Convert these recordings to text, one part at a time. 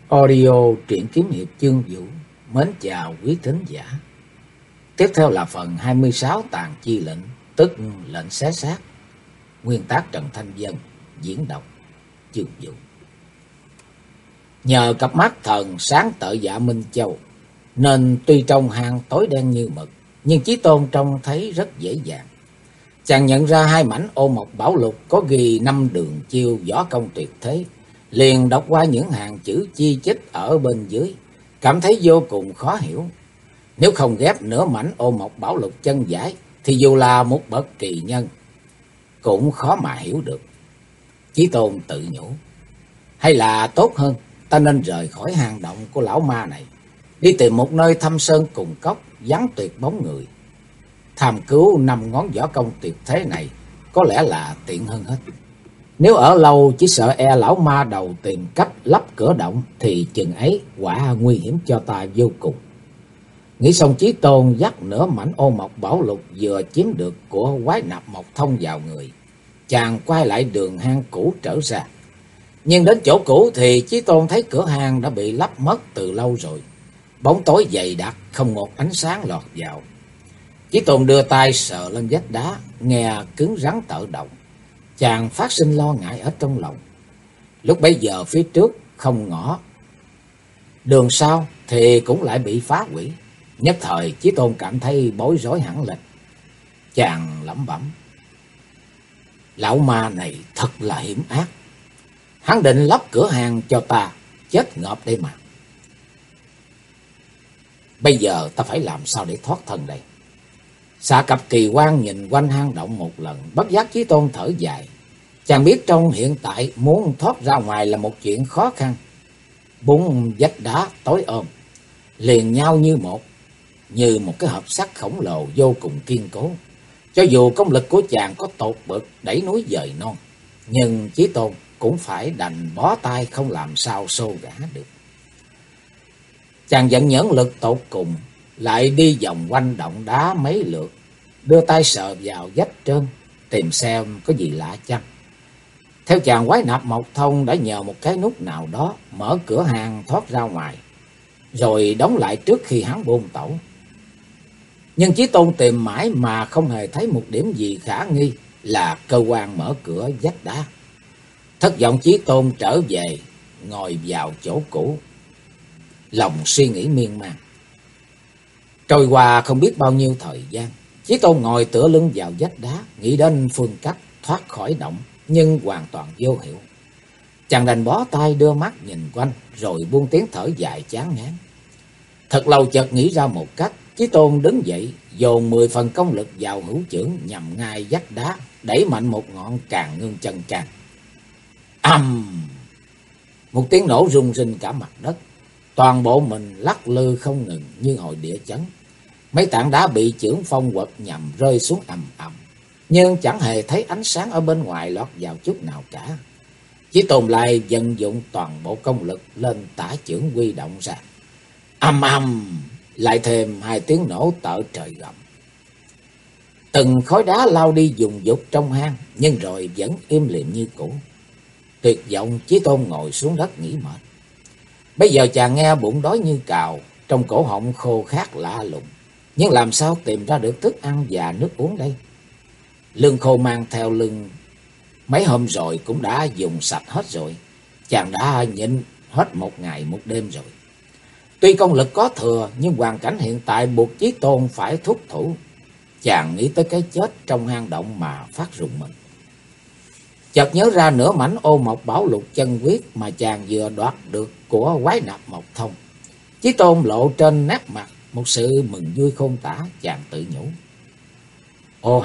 Audio truyện kiếm hiệp chương vũ. Mến chào quý thính giả. Tiếp theo là phần 26 tàn chi lệnh, tức lệnh xé xác. Nguyên tác Trần Thanh Vân, diễn đọc chương vũ. Nhờ cặp mắt thần sáng tợ Dạ Minh Châu, nên tuy trong hang tối đen như mực, nhưng Chí Tôn trông thấy rất dễ dàng. Chàng nhận ra hai mảnh ô mộc bảo lục có ghi 5 đường chiêu võ công tuyệt thế, liền đọc qua những hàng chữ chi chít ở bên dưới, cảm thấy vô cùng khó hiểu. Nếu không ghép nửa mảnh ô mộc bảo lục chân giải, thì dù là một bậc kỳ nhân cũng khó mà hiểu được. Chí Tôn tự nhủ, hay là tốt hơn ta nên rời khỏi hang động của lão ma này, đi tìm một nơi thâm sơn cùng cốc, vắng tuyệt bóng người. Tham cứu 5 ngón võ công tuyệt thế này có lẽ là tiện hơn hết. Nếu ở lâu chỉ sợ e lão ma đầu tìm cách lắp cửa động, thì chừng ấy quả nguy hiểm cho ta vô cùng. Nghĩ xong, Chí Tôn dắt nửa mảnh ô mộc bảo lục vừa chiếm được của quái nạp mộc thông vào người. Chàng quay lại đường hang cũ trở ra. Nhưng đến chỗ cũ thì Chí Tôn thấy cửa hang đã bị lắp mất từ lâu rồi. Bóng tối dày đặc, không một ánh sáng lọt vào. Chí Tôn đưa tay sờ lên vách đá, nghe cứng rắn tự động. Chàng phát sinh lo ngại ở trong lòng. Lúc bấy giờ phía trước không ngõ, đường sau thì cũng lại bị phá hủy. Nhất thời Chí Tôn cảm thấy bối rối hẳn lên. Chàng lẩm bẩm, lão ma này thật là hiểm ác. Hắn định lắp cửa hàng cho ta chết ngợp đây mà. Bây giờ ta phải làm sao để thoát thân đây? Xạ cặp kỳ quan nhìn quanh hang động một lần, bất giác Chí Tôn thở dài. Chàng biết trong hiện tại muốn thoát ra ngoài là một chuyện khó khăn. 4 vách đá tối ôm liền nhau như một cái hộp sắt khổng lồ vô cùng kiên cố. Cho dù công lực của chàng có tột bực đẩy núi dời non, nhưng Chí Tôn cũng phải đành bó tay không làm sao xô gã được. Chàng vẫn nhẫn lực tột cùng, lại đi vòng quanh động đá mấy lượt, đưa tay sờ vào vách trơn, tìm xem có gì lạ chăng. Theo chàng, quái nạp mộc thông đã nhờ một cái nút nào đó mở cửa hang thoát ra ngoài, rồi đóng lại trước khi hắn buông tẩu. Nhưng Chí Tôn tìm mãi mà không hề thấy một điểm gì khả nghi là cơ quan mở cửa vách đá. Thất vọng, Chí Tôn trở về, ngồi vào chỗ cũ, lòng suy nghĩ miên man. Trôi qua không biết bao nhiêu thời gian, Chí Tôn ngồi tựa lưng vào vách đá, nghĩ đến phương cách thoát khỏi động, nhưng hoàn toàn vô hiệu. Chàng đành bó tay đưa mắt nhìn quanh, rồi buông tiếng thở dài chán ngán. Thật lâu chợt nghĩ ra một cách, Chí Tôn đứng dậy, dồn 10 phần công lực vào hữu chưởng, nhằm ngay vách đá, đẩy mạnh một ngọn càng ngưng chân can. Ầm! Một tiếng nổ rung rinh cả mặt đất, toàn bộ mình lắc lư không ngừng như hồi địa chấn. Mấy tảng đá bị chưởng phong quật nhằm rơi xuống ầm ầm, nhưng chẳng hề thấy ánh sáng ở bên ngoài lọt vào chút nào cả. Chí Tôn lại vận dụng toàn bộ công lực lên tả chưởng quy động ra. Ầm ầm, lại thêm 2 tiếng nổ tợ trời gầm. Từng khối đá lao đi dùng dục trong hang, nhưng rồi vẫn im lìm như cũ. Tuyệt vọng, Chí Tôn ngồi xuống đất nghỉ mệt. Bây giờ chàng nghe bụng đói như cào, trong cổ họng khô khát lạ lùng, nhưng làm sao tìm ra được thức ăn và nước uống đây? Lương khô mang theo lưng mấy hôm rồi cũng đã dùng sạch hết rồi. Chàng đã nhịn hết 1 ngày 1 đêm rồi. Tuy công lực có thừa, nhưng hoàn cảnh hiện tại buộc Chí Tôn phải thúc thủ. Chàng nghĩ tới cái chết trong hang động mà phát rùng mình. Chợt nhớ ra nửa mảnh ô mộc bảo lục chân quyết mà chàng vừa đoạt được của quái nạp mộc thông. Chí Tôn lộ trên nét mặt một sự mừng vui khôn tả. Chàng tự nhủ, ô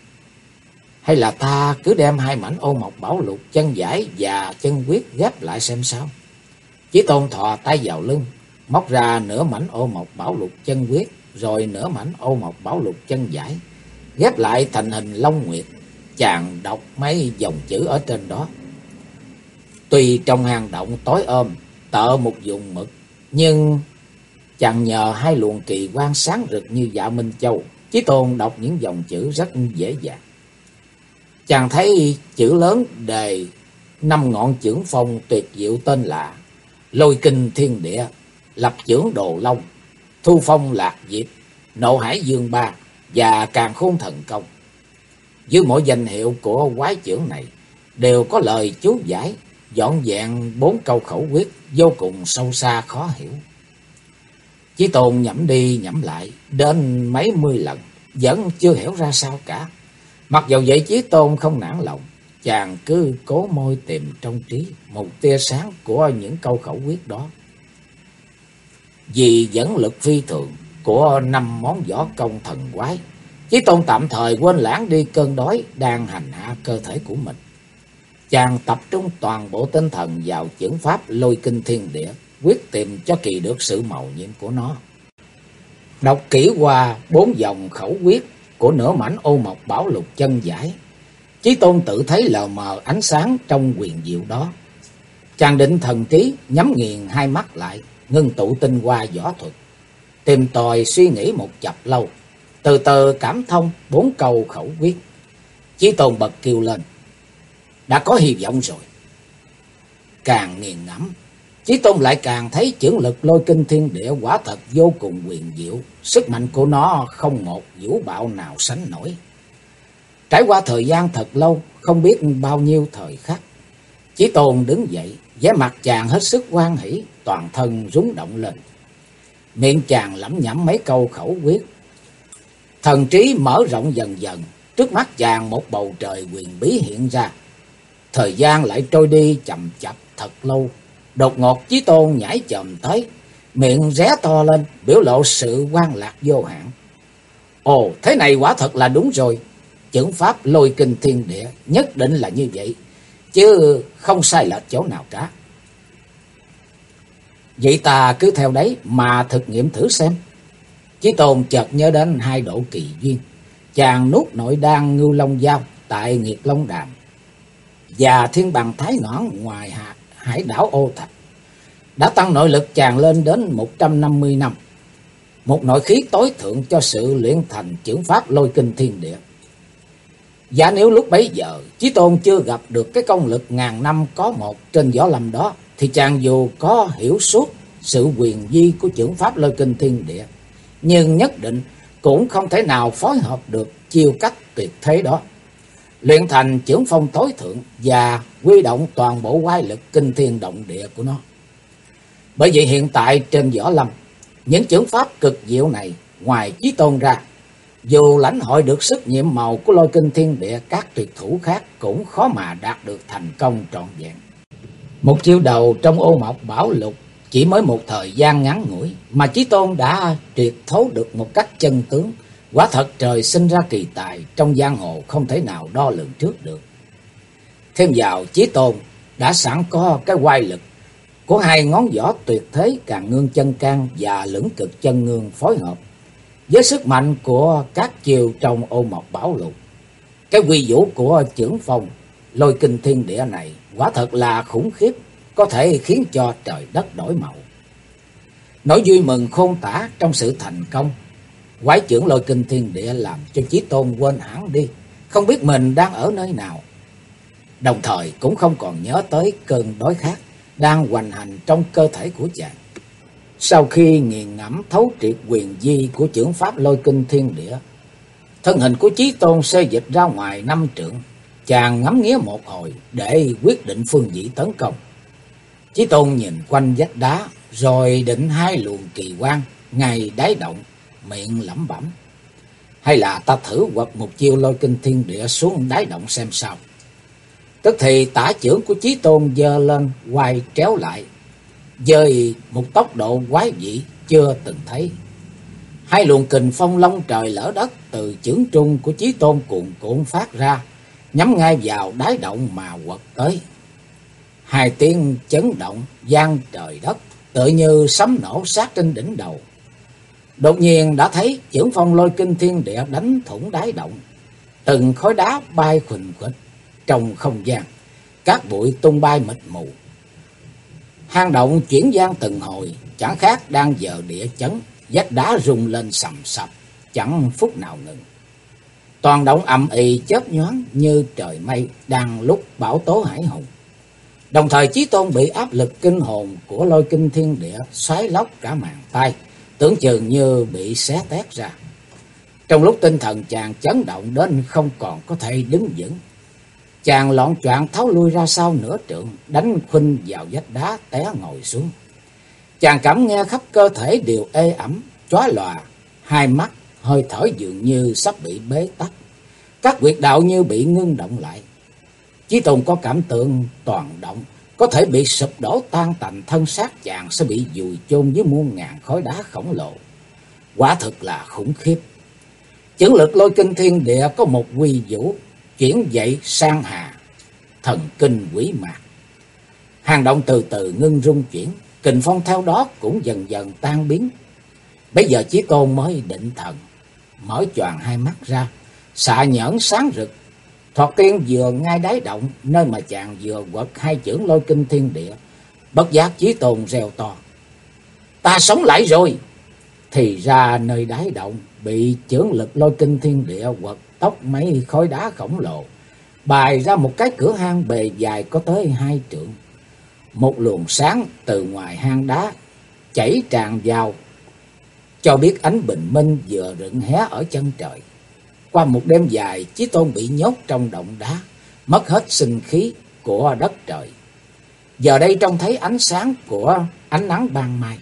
hay là ta cứ đem 2 mảnh ô mộc bảo lục chân giải và chân quyết ghép lại xem sao. Chí Tôn thò tay vào lưng, móc ra nửa mảnh ô mộc bảo lục chân quyết, rồi nửa mảnh ô mộc bảo lục chân giải, ghép lại thành hình long nguyệt. Chàng đọc mấy dòng chữ ở trên đó. Tuy trong hang động tối ôm, tợ một vùng mực, nhưng chàng nhờ 2 luồng kỳ quan sáng rực như Dạ Minh Châu, Chí Tôn đọc những dòng chữ rất dễ dàng. Chàng thấy chữ lớn đề 5 ngọn chưởng phong tuyệt diệu tên là Lôi kinh thiên địa, lập chưởng đồ long, thu phong lạc diệp, nộ hải dương ba và càn khôn thần công. Dưới mỗi danh hiệu của quái chưởng này đều có lời chú giải, vỏn vẹn 4 câu khẩu quyết vô cùng sâu xa khó hiểu. Chí Tôn nhẩm đi nhẩm lại đến mấy mươi lần, vẫn chưa hiểu ra sao cả. Mặc dầu vậy Chí Tôn không nản lòng, chàng cứ cố môi tìm trong trí một tia sáng của những câu khẩu quyết đó. Vì dẫn lực phi thường của 5 món võ công thần quái, Chí Tôn tạm thời quên lãng đi cơn đói đang hành hạ cơ thể của mình. Chàng tập trung toàn bộ tinh thần vào chưởng pháp lôi kinh thiên địa, quyết tìm cho kỳ được sự màu nhiệm của nó. Đọc kỹ qua 4 dòng khẩu quyết của nửa mảnh ô mộc bảo lục chân giải, Chí Tôn tự thấy lờ mờ ánh sáng trong quyền diệu đó. Chàng định thần trí, nhắm nghiền hai mắt lại, ngưng tụ tinh hoa võ thuật, tìm tòi suy nghĩ một chập lâu, từ từ cảm thông 4 câu khẩu quyết. Chí Tôn bật kêu lên: đã có hy vọng rồi. Càng nghiền ngẫm, Chí Tôn lại càng thấy chưởng lực lôi kinh thiên địa quả thật vô cùng huyền diệu, sức mạnh của nó không một vũ bạo nào sánh nổi. Trải qua thời gian thật lâu, không biết bao nhiêu thời khắc, Chí Tôn đứng dậy, vẻ mặt chàng hết sức hoan hỉ, toàn thân rung động lên. Miệng chàng lẩm nhẩm mấy câu khẩu quyết, thần trí mở rộng dần dần, trước mắt chàng một bầu trời huyền bí hiện ra. Thời gian lại trôi đi chậm chạp thật lâu. Đột ngột Chí Tôn nhảy chồm tới, miệng ré to lên, biểu lộ sự hoan lạc vô hạn. Ồ, thế này quả thật là đúng rồi. Chưởng pháp lôi kinh thiên địa nhất định là như vậy, chứ không sai lệch chỗ nào cả. Vậy ta cứ theo đấy mà thực nghiệm thử xem. Chí Tôn chợt nhớ đến 2 độ kỳ duyên. Chàng nuốt nội đan Ngưu Long Giao tại Nghiệt Long Đàm và Thiên Bằng Thái Nõn ngoài hải đảo Ô Thạch, đã tăng nội lực chàng lên đến 150 năm, một nội khí tối thượng cho sự luyện thành chưởng pháp lôi kinh thiên địa. Và nếu lúc bấy giờ Chí Tôn chưa gặp được cái công lực ngàn năm có một trên võ lâm đó, thì chàng dù có hiểu suốt sự huyền vi của chưởng pháp lôi kinh thiên địa, nhưng nhất định cũng không thể nào phối hợp được chiêu cách tuyệt thế đó, luyện thành chưởng phong tối thượng và huy động toàn bộ quái lực kinh thiên động địa của nó. Bởi vậy hiện tại trên võ lâm, những chưởng pháp cực diệu này, ngoài Chí Tôn ra, dù lãnh hội được sức nhiệm màu của lôi kinh thiên địa, các tuyệt thủ khác cũng khó mà đạt được thành công trọn vẹn. Một chiêu đầu trong ô mộc bảo lục chỉ mới một thời gian ngắn ngủi mà Chí Tôn đã triệt thấu được một cách chân tướng. Quả thật trời sinh ra kỳ tài, trong giang hồ không thể nào đo lường trước được. Thêm vào Chí Tôn đã sẵn có cái oai lực của 2 ngón võ tuyệt thế Càn Ngương Chân Can và Lưỡng Cực Chân Ngương phối hợp với sức mạnh của các chiều trong ô mộc bảo lục. Cái quy vũ của chưởng phong lôi kinh thiên địa này quả thật là khủng khiếp, có thể khiến cho trời đất đổi màu. Nỗi vui mừng khôn tả trong sự thành công quái chưởng lôi kinh thiên địa làm cho Chí Tôn quên hẳn đi, không biết mình đang ở nơi nào. Đồng thời cũng không còn nhớ tới cơn đói khát đang hoành hành trong cơ thể của chàng. Sau khi nghiền ngẫm thấu triệt quyền di của chưởng pháp lôi kinh thiên địa, thân hình của Chí Tôn xê dịch ra ngoài 5 trượng. Chàng ngắm nghía một hồi để quyết định phương vị tấn công. Chí Tôn nhìn quanh vách đá, rồi định 2 luồng kỳ quang ngay đáy động, miệng lẩm bẩm: hay là ta thử quật một chiêu lôi kinh thiên địa xuống đáy động xem sao. Tức thì tả chưởng của Chí Tôn giơ lên quay tréo lại, với một tốc độ quái dị chưa từng thấy. 2 luồng kình phong long trời lở đất từ chưởng trung của Chí Tôn cuồn cuộn phát ra, nhắm ngay vào đáy động mà quật tới. 2 tiếng chấn động vang trời đất, tựa như sấm nổ sát trên đỉnh đầu. Đột nhiên đã thấy chưởng phong lôi kinh thiên địa đánh thủng đáy động, từng khối đá bay khuỳnh khuỵch trong không gian, cát bụi tung bay mịt mù. Hang động chuyển vang từng hồi, chẳng khác đang giờ địa chấn, vách đá rung lên sầm sập, chẳng phút nào ngừng. Toàn động ầm ĩ chớp nhoáng như trời mây đang lúc bão tố hải hùng. Đồng thời Chí Tôn bị áp lực kinh hồn của lôi kinh thiên địa xoáy lóc cả màng tay, tưởng chừng như bị xé tét ra. Trong lúc tinh thần chàng chấn động đến không còn có thể đứng vững, chàng loạng choạng tháo lui ra sau nửa trượng, đánh khuynh vào vách đá té ngồi xuống. Chàng cảm nghe khắp cơ thể đều ê ẩm, chói lòa, hai mắt hơi thở dường như sắp bị bế tắc, các huyệt đạo như bị ngưng động lại. Chí Tôn có cảm tưởng toàn động, có thể bị sụp đổ tan tành, thân xác chàng sẽ bị vùi chôn với muôn ngàn khối đá khổng lồ. Quả thực là khủng khiếp. Chưởng lực lôi kinh thiên địa có một quy vũ, chuyển dậy sang hà, thần kinh quỷ mạc. Hang động từ từ ngưng rung chuyển, kình phong theo đó cũng dần dần tan biến. Bây giờ Chí Tôn mới định thần, mở choàng hai mắt ra, xạ nhẫn sáng rực. Thoạt tiên vừa ngay đáy động, nơi mà chàng vừa quật hai chưởng lôi kinh thiên địa, bất giác Chí Tôn reo to: "Ta sống lại rồi!" Thì ra nơi đáy động bị chưởng lực lôi kinh thiên địa quật tốc mấy khối đá khổng lồ, bày ra một cái cửa hang bề dài có tới 2 trượng. Một luồng sáng từ ngoài hang đá chảy tràn vào, cho biết ánh bình minh vừa rực hé ở chân trời. Qua một đêm dài, Chí Tôn bị nhốt trong động đá, mất hết sinh khí của đất trời. Giờ đây trông thấy ánh sáng của ánh nắng ban mai,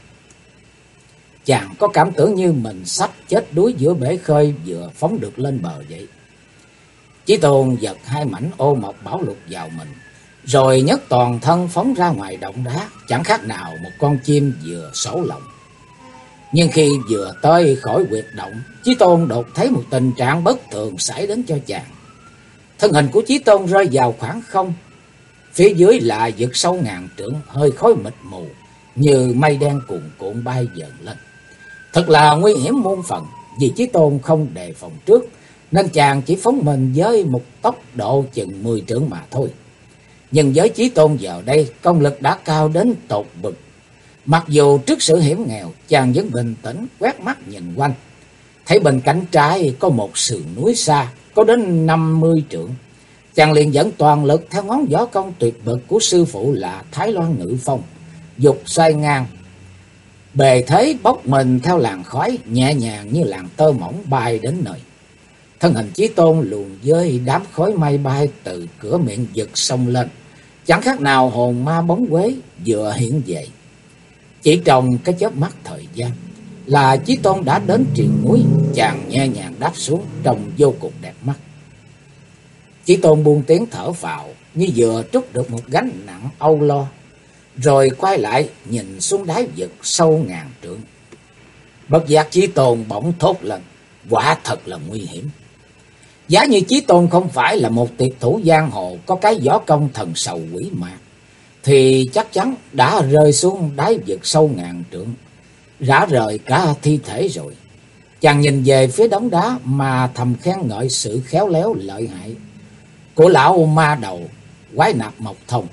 chàng có cảm tưởng như mình sắp chết đuối giữa bể khơi vừa phóng được lên bờ vậy. Chí Tôn giật hai mảnh ô mộc bảo lục vào mình, rồi nhấc toàn thân phóng ra ngoài động đá, chẳng khác nào một con chim vừa sổ lồng. Nhưng khi vừa tới khỏi huyệt động, Chí Tôn đột thấy một tình trạng bất thường xảy đến cho chàng. Thân hình của Chí Tôn rơi vào khoảng không, phía dưới là vực sâu ngàn trượng, hơi khói mịt mù như mây đen cuồn cuộn bay dần lên. Thật là nguy hiểm muôn phần, vì Chí Tôn không đề phòng trước, nên chàng chỉ phóng mình với một tốc độ chừng 10 trượng mà thôi. Nhưng với Chí Tôn giờ đây, công lực đã cao đến tột bực. Mặc dù trước sự hiểm nghèo, chàng vẫn bình tĩnh quét mắt nhìn quanh. Thấy bên cánh trái có một sườn núi xa, có đến 50 trượng. Chàng liền dẫn toàn lực theo ngón võ công tuyệt bậc của sư phụ là Thái Loan Ngự Phong, dục xoay ngang. Bề thế bốc mình theo làn khói, nhẹ nhàng như làn tơ mỏng bay đến nơi. Thân hình Chí Tôn luồn với đám khói mây bay từ cửa miệng vực sông lên, chẳng khác nào hồn ma bóng quế vừa hiện về. Chỉ trong cái chớp mắt thời gian là Chí Tôn đã đến triền núi, chàng nhẹ nhàng đáp xuống trông vô cùng đẹp mắt. Chí Tôn buông tiếng thở phào như vừa trút được một gánh nặng âu lo, rồi quay lại nhìn xuống đáy vực sâu ngàn trượng. Bất giác Chí Tôn bỗng thốt lên: quả thật là nguy hiểm. Giá như Chí Tôn không phải là một tuyệt thủ giang hồ có cái võ công thần sầu quỷ mạc, thì chắc chắn đã rơi xuống đáy vực sâu ngàn trượng, rã rời cả thi thể rồi. Chàng nhìn về phía đống đá mà thầm khen ngợi sự khéo léo lợi hại của lão ma đầu quái nạp Mộc Thông.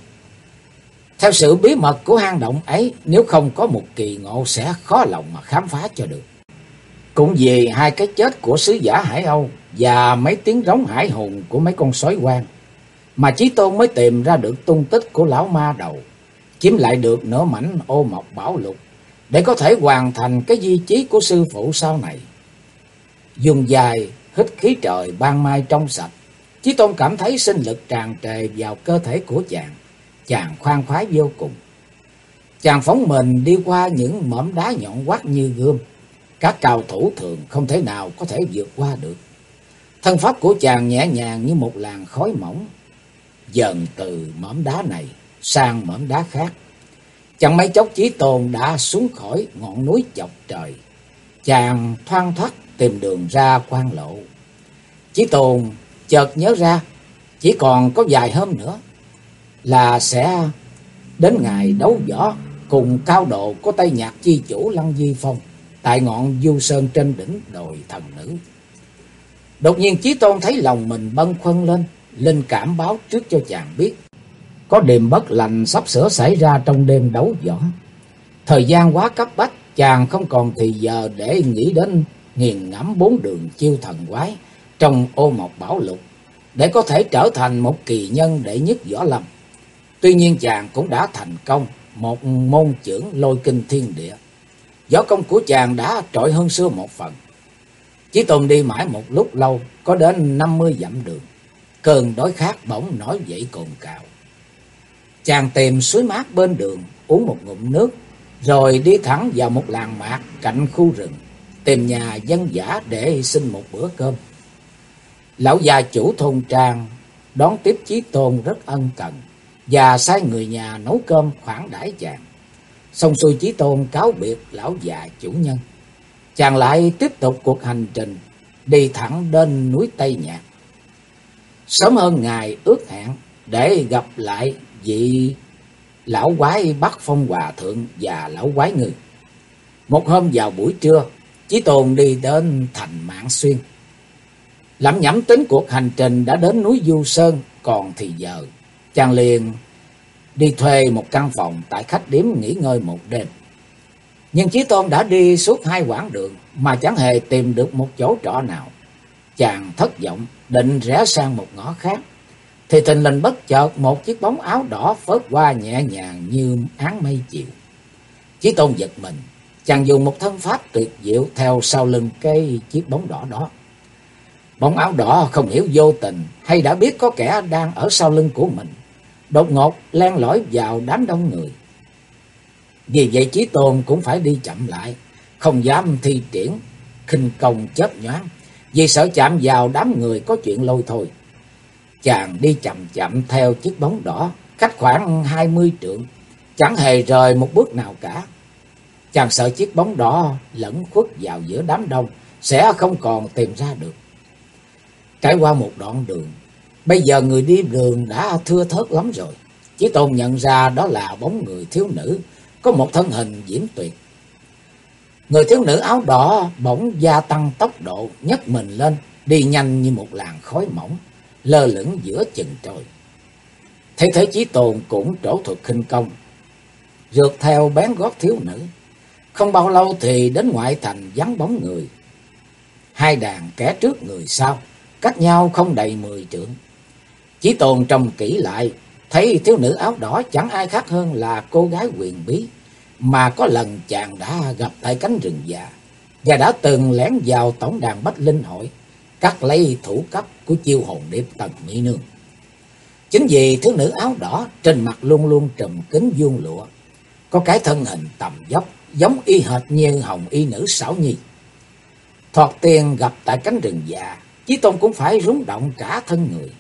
Theo sự bí mật của hang động ấy, nếu không có một kỳ ngộ sẽ khó lòng mà khám phá cho được. Cũng vì hai cái chết của sứ giả Hải Âu và mấy tiếng rống hải hùng của mấy con sói hoang mà Chí Tôn mới tìm ra được tung tích của lão ma đầu, chiếm lại được nửa mảnh ô mộc bảo lục để có thể hoàn thành cái di chí của sư phụ sau này. Dùng dài hít khí trời ban mai trong sạch, Chí Tôn cảm thấy sinh lực tràn trề vào cơ thể của chàng. Chàng khoan khoái vô cùng. Chàng phóng mình đi qua những mỏm đá nhọn hoắt như gươm, các cao thủ thường không thể nào có thể vượt qua được. Thân pháp của chàng nhẹ nhàng như một làn khói mỏng, dần từ mỏm đá này sang mỏm đá khác. Chẳng mấy chốc Chí Tôn đã xuống khỏi ngọn núi chọc trời. Chàng thoăn thoắt tìm đường ra quan lộ. Chí Tôn chợt nhớ ra chỉ còn có vài hôm nữa là sẽ đến ngày đấu võ cùng cao độ của Tây Nhạc chi chủ Lăng Di Phong tại ngọn Du Sơn trên đỉnh đồi thần nữ. Đột nhiên Chí Tôn thấy lòng mình bâng khuâng lên, linh cảm báo trước cho chàng biết có điểm bất lành sắp sửa xảy ra trong đêm đấu võ. Thời gian quá cấp bách, chàng không còn thì giờ để nghĩ đến nghiền ngẫm 4 đường chiêu thần quái trong ô mộc bảo lục để có thể trở thành một kỳ nhân đệ nhất võ lâm. Tuy nhiên chàng cũng đã thành công một môn chưởng lôi kinh thiên địa. Võ công của chàng đã trội hơn xưa một phần. Chí Tôn đi mãi một lúc lâu, có đến 50 dặm đường. Cơn đói khát bỗng nổi dậy cồn cào. Chàng tìm suối mát bên đường, uống một ngụm nước, rồi đi thẳng vào một làng mạc cạnh khu rừng, tìm nhà dân dã để xin một bữa cơm. Lão gia chủ thôn trang đón tiếp Chí Tôn rất ân cần và sai người nhà nấu cơm khoản đãi chàng. Xong xuôi, Chí Tôn cáo biệt lão già chủ nhân. Chàng lại tiếp tục cuộc hành trình đi thẳng đến núi Tây Nhạc. Sớm hơn ngày ước hẹn để gặp lại vị lão quái Bắc Phong Hòa Thượng và lão quái Ngư. Một hôm vào buổi trưa, Chí Tôn đi đến thành Mạn Xuyên. Lẩm nhẩm tính cuộc hành trình đã đến núi Du Sơn còn thì giờ, chàng liền đi thuê một căn phòng tại khách điếm nghỉ ngơi một đêm. Nhưng Chí Tôn đã đi suốt 2 quãng đường mà chẳng hề tìm được một chỗ trọ nào. Chàng thất vọng định rẽ sang một ngõ khác, thì thình lình bất chợt một chiếc bóng áo đỏ phớt qua nhẹ nhàng như áng mây chiều. Chí Tôn giật mình, chàng dùng một thân pháp tuyệt diệu theo sau lưng cái chiếc bóng đỏ đó. Bóng áo đỏ không hiểu vô tình hay đã biết có kẻ đang ở sau lưng của mình, đột ngột len lỏi vào đám đông người. Vì vậy Chí Tôn cũng phải đi chậm lại, không dám thi triển khinh công chớp nhoáng, vì sợ chạm vào đám người có chuyện lôi thôi. Chàng đi chậm chậm theo chiếc bóng đỏ, cách khoảng 20 trượng, chẳng hề rời một bước nào cả. Chàng sợ chiếc bóng đỏ lẫn khuất vào giữa đám đông sẽ không còn tìm ra được. Trải qua một đoạn đường, bây giờ người đi đường đã thưa thớt lắm rồi. Chí Tôn nhận ra đó là bóng người thiếu nữ có một thân hình diễm tuyệt. Người thiếu nữ áo đỏ bỗng gia tăng tốc độ, nhấc mình lên, đi nhanh như một làn khói mỏng, lơ lửng giữa chừng trời. Thấy thế Chí Tôn cũng trổ thuật khinh công, rượt theo bén gót thiếu nữ. Không bao lâu thì đến ngoại thành vắng bóng người. 2 đàn kẻ trước người sau, cách nhau không đầy 10 trượng. Chí Tôn trông kỹ lại, thấy thiếu nữ áo đỏ chẳng ai khác hơn là cô gái huyền bí mà có lần chàng đã gặp tại cánh rừng già, và đã từng lén vào tổng đàn Bách Linh Hội, cắt lấy thủ cấp của Chiêu Hồn Điệp Tần Mỹ Nương. Chính vì thiếu nữ áo đỏ trên mặt luôn luôn trùm kín vuông lụa, có cái thân hình tầm vóc giống y hệt như hồng y nữ Sảo Nhi. Thoạt tiên gặp tại cánh rừng già, Chí Tôn cũng phải rúng động cả thân người.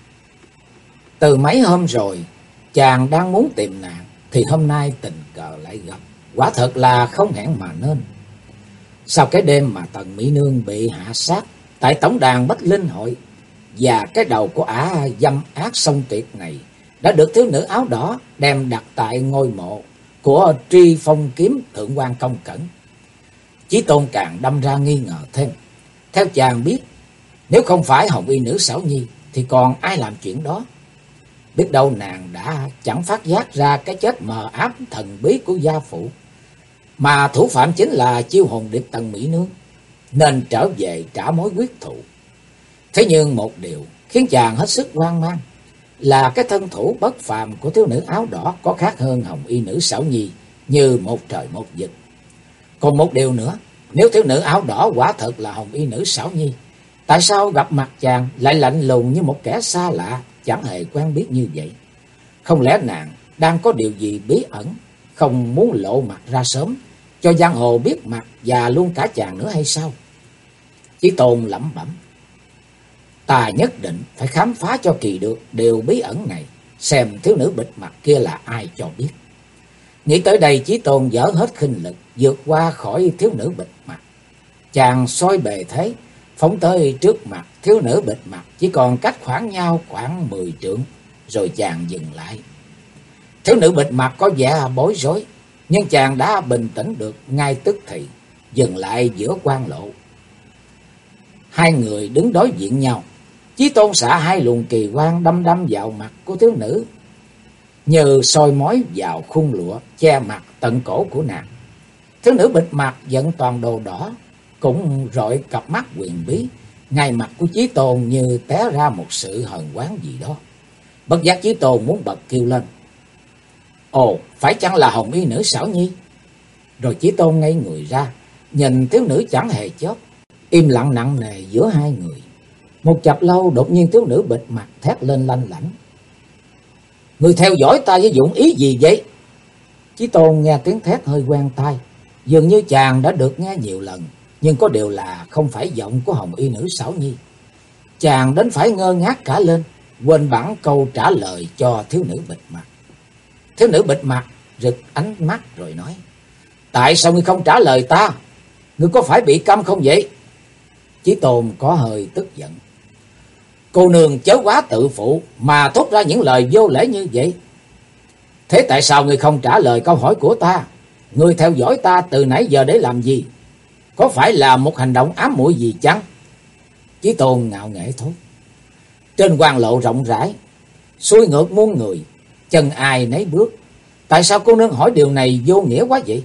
Từ mấy hôm rồi chàng đang muốn tìm nàng, thì hôm nay tình cờ lại gặp, quả thật là không hẹn mà nên. Sau cái đêm mà Tần Mỹ Nương bị hạ sát tại tổng đàn Bách Linh Hội, và cái đầu của ả dâm ác song tuyệt này đã được thiếu nữ áo đỏ đem đặt tại ngôi mộ của Tri Phong Kiếm Thượng quan Công Cẩn, Chí Tôn càng đâm ra nghi ngờ thêm. Theo chàng biết, nếu không phải hồng y nữ Sảo Nhi thì còn ai làm chuyện đó. Biết đâu nàng đã chẳng phát giác ra cái chết mờ ám thần bí của gia phụ, mà thủ phạm chính là Chiêu Hồn Điệp Tần Mỹ Nương, nên trở về trả mối quyết thù. Thế nhưng một điều khiến chàng hết sức hoang mang là cái thân thủ bất phàm của thiếu nữ áo đỏ có khác hơn hồng y nữ Sảo Nhi như một trời một vực. Còn một điều nữa, nếu thiếu nữ áo đỏ quả thật là hồng y nữ Sảo Nhi, tại sao gặp mặt chàng lại lạnh lùng như một kẻ xa lạ, chẳng hề quen biết như vậy? Không lẽ nàng đang có điều gì bí ẩn, không muốn lộ mặt ra sớm, cho giang hồ biết mặt và luôn cả chàng nữa hay sao? Chí Tôn lẩm bẩm, ta nhất định phải khám phá cho kỳ được điều bí ẩn này, xem thiếu nữ bịt mặt kia là ai cho biết. Nghĩ tới đây, Chí Tôn dở hết khinh lực, vượt qua khỏi thiếu nữ bịt mặt. Chàng soi bề thế, phóng tới trước mặt thiếu nữ bịt mặt, chỉ còn cách khoảng nhau khoảng 10 trượng, rồi chàng dừng lại. Thiếu nữ bịt mặt có vẻ bối rối, nhưng chàng đã bình tĩnh được ngay tức thì, dừng lại giữa quan lộ. 2 người đứng đối diện nhau. Chí Tôn xả 2 luồng kỳ quang đâm đâm vào mặt của thiếu nữ, như soi mói vào khung lụa che mặt tận cổ của nàng. Thiếu nữ bịt mặt giận toàn đồ đỏ, cũng rọi cặp mắt huyền bí, ngay mặt của Chí Tôn như té ra một sự hờn oán gì đó. Bất giác Chí Tôn muốn bật kêu lên, Ồ, phải chăng là Hồng Y nữ Xảo Nhi? Rồi Chí Tôn ngây người ra, nhìn thiếu nữ chẳng hề chớp, im lặng nặng nề giữa hai người. Một chập lâu đột nhiên thiếu nữ bịt mặt thét lên lanh lảnh: Người theo dõi ta với dụng ý gì vậy? Chí Tôn nghe tiếng thét hơi quen tai, dường như chàng đã được nghe nhiều lần, nhưng có điều là không phải giọng của Hồng Y nữ Xảo Nhi. Chàng đến phải ngơ ngác cả lên, quên bẵng câu trả lời cho thiếu nữ bịt mặt. Thiếu nữ bịt mặt rực ánh mắt rồi nói: Tại sao ngươi không trả lời ta? Ngươi có phải bị câm không vậy? Chí Tôn có hơi tức giận: Cô nương chớ quá tự phụ mà thốt ra những lời vô lễ như vậy. Thế tại sao ngươi không trả lời câu hỏi của ta? Ngươi theo dõi ta từ nãy giờ để làm gì? Có phải là một hành động ám muội gì chăng? Chí Tôn ngạo nghễ thốt: Trên quan lộ rộng rãi, xuôi ngược muôn người, chân ai nấy bước. Tại sao cô nương hỏi điều này vô nghĩa quá vậy?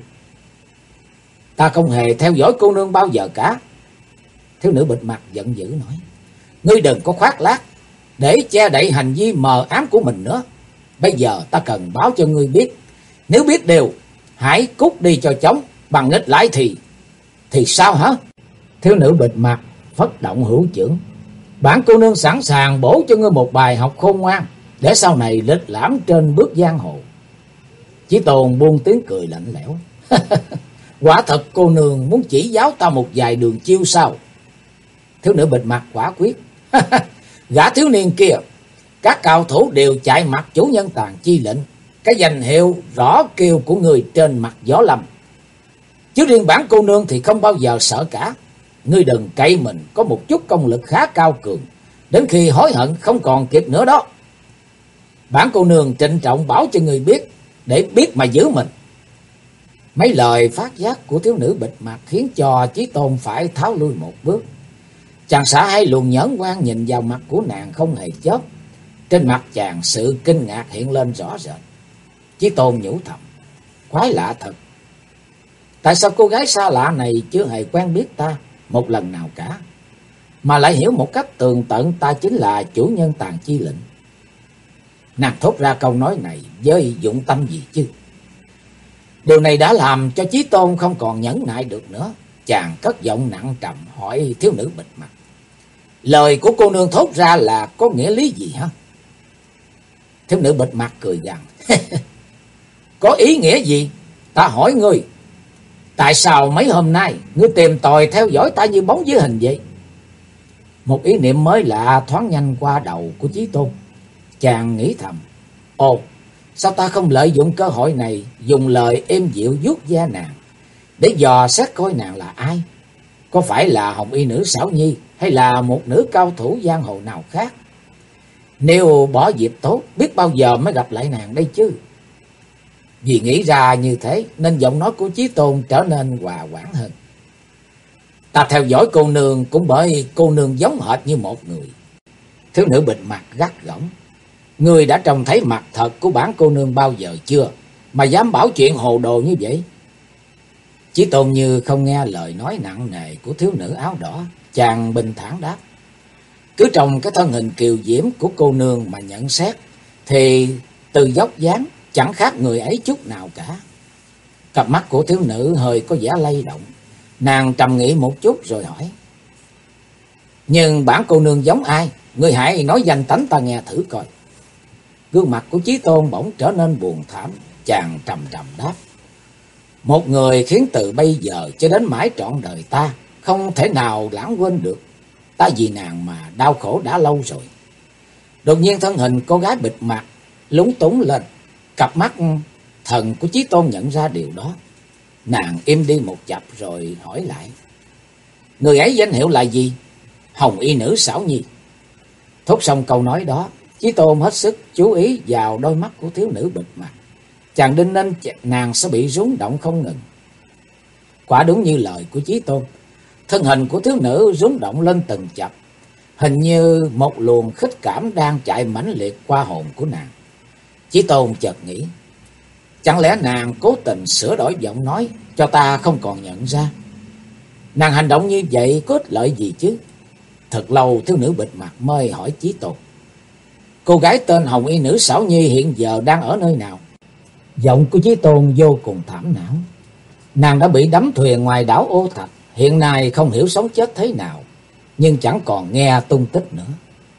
Ta không hề theo dõi cô nương bao giờ cả. Thiếu nữ bịt mặt giận dữ nói: Ngươi đừng có khoác lác để che đậy hành vi mờ ám của mình nữa. Bây giờ ta cần báo cho ngươi biết, nếu biết điều hãy cút đi cho chóng, bằng nghịch lại thì sao hả? Thiếu nữ bịt mặt phất động hữu chưởng: Bản cô nương sẵn sàng bổ cho ngươi một bài học khôn ngoan, để sau này lịch lãm trên bước giang hồ. Chí Tôn buông tiếng cười lạnh lẽo: Quả thật cô nương muốn chỉ giáo ta một vài đường chiêu sao? Thiếu nữ bịt mặt quả quyết: Gã thiếu niên kia, các cao thủ đều chạy mặt chủ nhân Tàn Chi lệnh, cái danh hiệu rõ kiêu của người trên mặt gió lâm. Chứ riêng bản cô nương thì không bao giờ sợ cả. Ngươi đừng cậy mình có một chút công lực khá cao cường, đến khi hối hận không còn kịp nữa đó. Bản cô nương trịnh trọng bảo cho người biết, để biết mà giữ mình. Mấy lời phát giác của thiếu nữ bịt mặt khiến cho Chí Tôn phải tháo lui một bước. Chàng xả hai luồng nhẫn quan nhìn vào mặt của nàng không hề chớp. Trên mặt chàng sự kinh ngạc hiện lên rõ rệt. Chí Tôn nhủ thầm: Quái lạ thật, tại sao cô gái xa lạ này chưa hề quen biết ta một lần nào cả, mà lại hiểu một cách tường tận ta chính là chủ nhân Tàn Chi lệnh? Nàng thốt ra câu nói này với dụng tâm gì chứ? Điều này đã làm cho Chí Tôn không còn nhẫn nại được nữa. Chàng cất giọng nặng trầm hỏi thiếu nữ bịt mặt: Lời của cô nương thốt ra là có nghĩa lý gì hả? Thiếu nữ bịt mặt cười gằn: Có ý nghĩa gì? Ta hỏi ngươi, tại sao mấy hôm nay ngươi tìm tòi theo dõi ta như bóng dưới hình vậy? Một ý niệm mới lạ thoáng nhanh qua đầu của Chí Tôn. Chàng nghĩ thầm: Ồ, sao ta không lợi dụng cơ hội này, dùng lời êm dịu vuốt da nàng, để dò xét coi nàng là ai? Có phải là Hồng Y nữ Xảo Nhi, hay là một nữ cao thủ giang hồ nào khác? Nếu bỏ dịp tốt, biết bao giờ mới gặp lại nàng đây chứ? Vì nghĩ ra như thế nên giọng nói của Chí Tôn trở nên hòa hoãn hơn. Ta theo dõi cô nương cũng bởi cô nương giống hệt như một người. Thiếu nữ bịt mặt gắt gỏng: Ngươi đã trông thấy mặt thật của bản cô nương bao giờ chưa, mà dám bảo chuyện hồ đồ như vậy? Chí Tôn như không nghe lời nói nặng nề của thiếu nữ áo đỏ. Chàng bình thản đáp: Cứ trong cái thân hình kiều diễm của cô nương mà nhận xét, thì từ dốc dáng chẳng khác người ấy chút nào cả. Cặp mắt của thiếu nữ hơi có vẻ lay động. Nàng trầm nghĩ một chút rồi hỏi: Nhưng bản cô nương giống ai? Ngươi hãy nói danh tánh ta nghe thử coi. Gương mặt của Chí Tôn bỗng trở nên buồn thảm. Chàng trầm trầm đáp: Một người khiến từ bây giờ cho đến mãi trọn đời ta không thể nào lãng quên được. Ta vì nàng mà đau khổ đã lâu rồi. Đột nhiên thân hình cô gái bịt mặt lúng túng lên. Cặp mắt thần của Chí Tôn nhận ra điều đó. Nàng im đi một chập rồi hỏi lại: Người ấy danh hiệu là gì? Hồng Y nữ Xảo Nhi. Thốt xong câu nói đó, Chí Tôn hết sức chú ý vào đôi mắt của thiếu nữ bịt mặt. Chàng đinh ninh nàng sẽ bị rúng động không ngừng. Quả đúng như lời của Chí Tôn, thân hình của thiếu nữ rúng động lên từng chập, hình như một luồng khích cảm đang chạy mãnh liệt qua hồn của nàng. Chí Tôn chợt nghĩ, chẳng lẽ nàng cố tình sửa đổi giọng nói cho ta không còn nhận ra? Nàng hành động như vậy có ích lợi gì chứ? Thật lâu thiếu nữ bịt mặt mới hỏi Chí Tôn: Cô gái tên Hồng Y nữ Xảo Nhi hiện giờ đang ở nơi nào? Giọng của Chí Tôn vô cùng thảm não. Nàng đã bị đắm thuyền ngoài đảo Ô Thạch, hiện nay không hiểu sống chết thế nào, nhưng chẳng còn nghe tung tích nữa.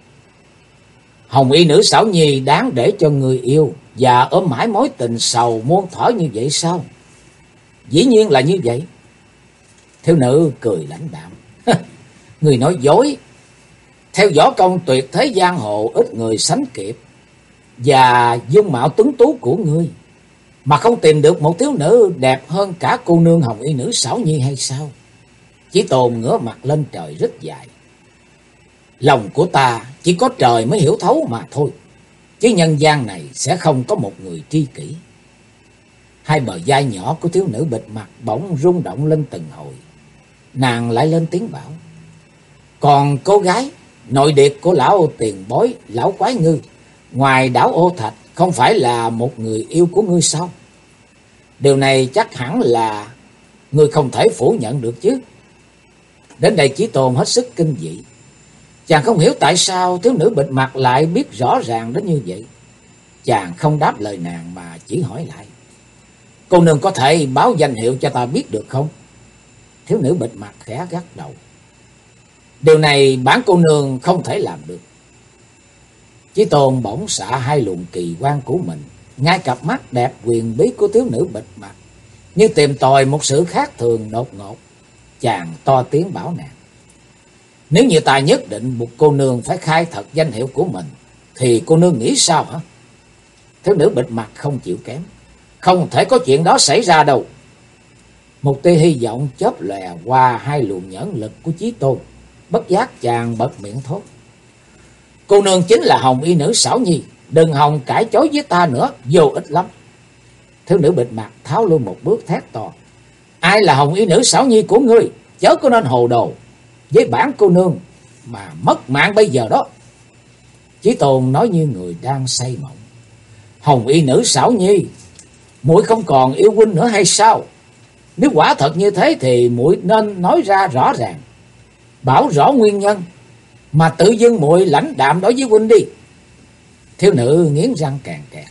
Hồng y nữ xảo nhi đáng để cho người yêu và ôm mãi mối tình sầu muôn thuở như vậy sao? Dĩ nhiên là như vậy. Thiếu nữ cười lãnh đạm. Người nói dối. Theo võ công tuyệt thế giang hồ ít người sánh kịp, và dung mạo tuấn tú của ngươi, mà không tìm được một thiếu nữ đẹp hơn cả cô nương hồng y nữ xảo nhi hay sao? Chí Tôn ngửa mặt lên trời rất dài. Lòng của ta chỉ có trời mới hiểu thấu mà thôi, chứ nhân gian này sẽ không có một người tri kỷ. Hai bờ vai nhỏ của thiếu nữ bịt mặt bỗng rung động lên từng hồi. Nàng lại lên tiếng bảo: Còn cô gái nội điệt của lão tiền bối, lão quái ngư, ngoài đảo Ô Thạch không phải là một người yêu của ngươi sao? Điều này chắc hẳn là ngươi không thể phủ nhận được chứ. Đến đây Chí Tôn hết sức kinh dị. Chàng không hiểu tại sao thiếu nữ bịt mặt lại biết rõ ràng đến như vậy. Chàng không đáp lời nàng mà chỉ hỏi lại: Cô nương có thể báo danh hiệu cho ta biết được không? Thiếu nữ bịt mặt khẽ gật đầu. Điều này bản cô nương không thể làm được. Chí Tôn bỗng xả hai luồng kỳ quan của mình ngay cặp mắt đẹp huyền bí của thiếu nữ bịt mặt, như tìm tòi một sự khác thường đột ngột. Chàng to tiếng bảo nàng: Nếu như ta nhất định buộc cô nương phải khai thật danh hiệu của mình, thì cô nương nghĩ sao hả? Thiếu nữ bịt mặt không chịu kém: Không thể có chuyện đó xảy ra đâu. Một tia hy vọng chớp lòe qua hai luồng nhẫn lực của Chí Tôn. Bất giác chàng bật miệng thốt: Cô nương chính là hồng y nữ xảo nhi, đừng hòng cãi chối với ta nữa, vô ích lắm. Thiếu nữ bịt mặt tháo lui một bước thét to: Ai là hồng y nữ xảo nhi của ngươi? Chớ có nên hồ đồ với bản cô nương mà mất mạng bây giờ đó. Chí Tôn nói như người đang say mộng: Hồng y nữ xảo nhi, muội không còn yêu huynh nữa hay sao? Nếu quả thật như thế thì muội nên nói ra rõ ràng, bảo rõ nguyên nhân, mà tự dưng muội lãnh đạm đối với huynh đi. Thiếu nữ nghiến răng càng kẹt: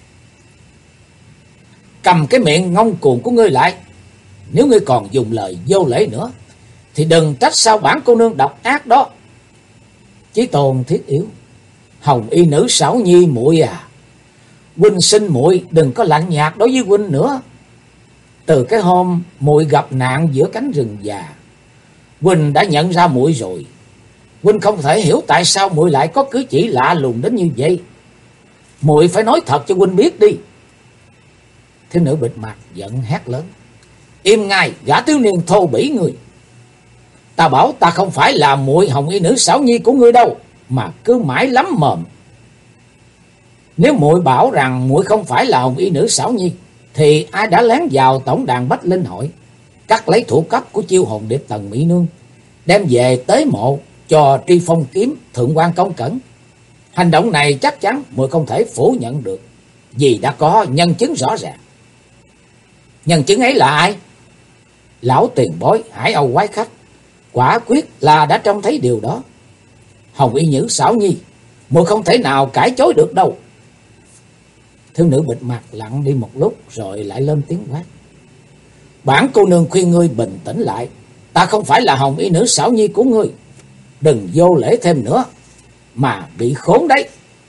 Cầm cái miệng ngông cuồng của ngươi lại. Nếu ngươi còn dùng lời vô lễ nữa thì đừng trách sao bản cô nương độc ác đó. Chí Tôn thiết yếu: Hồng y nữ xảo nhi muội à, huynh xin muội đừng có lạnh nhạt đối với huynh nữa. Từ cái hôm muội gặp nạn giữa cánh rừng già, huynh đã nhận ra muội rồi. Huynh không thể hiểu tại sao muội lại có cử chỉ lạ lùng đến như vậy. Muội phải nói thật cho huynh biết đi. Thiếu nữ bịt mặt giận hét lớn: Im ngay, gã thiếu niên thô bỉ người! Ta bảo ta không phải là muội hồng y nữ xảo nhi của ngươi đâu, mà cứ mãi lắm mồm. Nếu muội bảo rằng muội không phải là hồng y nữ xảo nhi, thì ai đã lén vào tổng đàn Bách Linh hội, cắt lấy thủ cấp của chiêu hồn điệp Tần Mỹ Nương, đem về tế mộ cho Tri Phong kiếm thượng quan Công Cẩn? Hành động này chắc chắn muội không thể phủ nhận được, vì đã có nhân chứng rõ ràng. Nhân chứng ấy là ai? Lão tiền bối Hải Âu quái khách quả quyết là đã trông thấy điều đó. Hồng y nữ xảo nhi, muội không thể nào cãi chối được đâu. Thiếu nữ bịt mặt lặng đi một lúc rồi lại lên tiếng quát: Bản cô nương khuyên ngươi bình tĩnh lại. Ta không phải là hồng y nữ xảo nhi của ngươi. Đừng vô lễ thêm nữa, mà bị khốn đấy.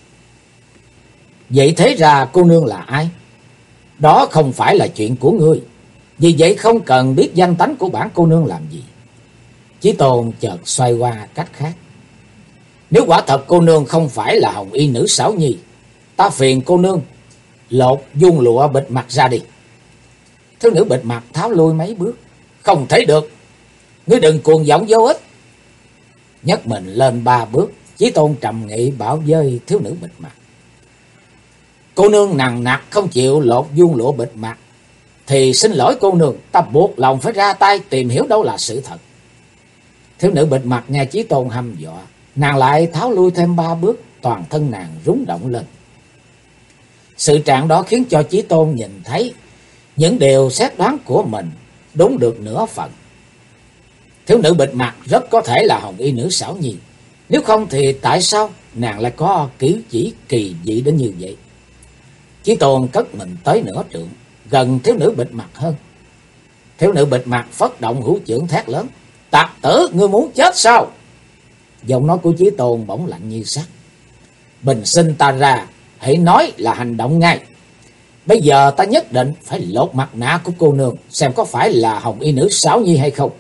Vậy thế ra cô nương là ai? Đó không phải là chuyện của ngươi, vì vậy không cần biết danh tánh của bản cô nương làm gì. Chí Tôn chợt xoay qua cách khác: Nếu quả thật cô nương không phải là hồng y nữ xảo nhi, ta phiền cô nương lột vuông lụa bịt mặt ra đi. Thiếu nữ bịt mặt tháo lui mấy bước: Không thể được, ngươi đừng cuồng vọng vô ích. Nhấc mình lên 3 bước, Chí Tôn trầm nghị bảo với thiếu nữ bịt mặt: Cô nương nằng nặc không chịu lột vuông lụa bịt mặt, thì xin lỗi cô nương, ta buộc lòng phải ra tay tìm hiểu đâu là sự thật. Thiếu nữ bịt mặt nghe Chí Tôn hăm dọa, nàng lại tháo lui thêm 3 bước, toàn thân nàng rúng động lên. Sự trạng đó khiến cho Chí Tôn nhìn thấy những điều xét đoán của mình đúng được nửa phần. Thiếu nữ bịt mặt rất có thể là hồng y nữ xảo nhi, nếu không thì tại sao nàng lại có cử chỉ kỳ dị đến như vậy? Chí Tôn cất mình tới nửa trượng, gần thiếu nữ bịt mặt hơn. Thiếu nữ bịt mặt phất động hữu chưởng thét lớn: "Tặc tử, ngươi muốn chết sao?" Giọng nói của Chí Tôn bỗng lạnh như sắt: "Bình sinh ta ra, hãy nói là hành động ngay. Bây giờ ta nhất định phải lột mặt nạ của cô nương, xem có phải là hồng y nữ Sảo Nhi hay không."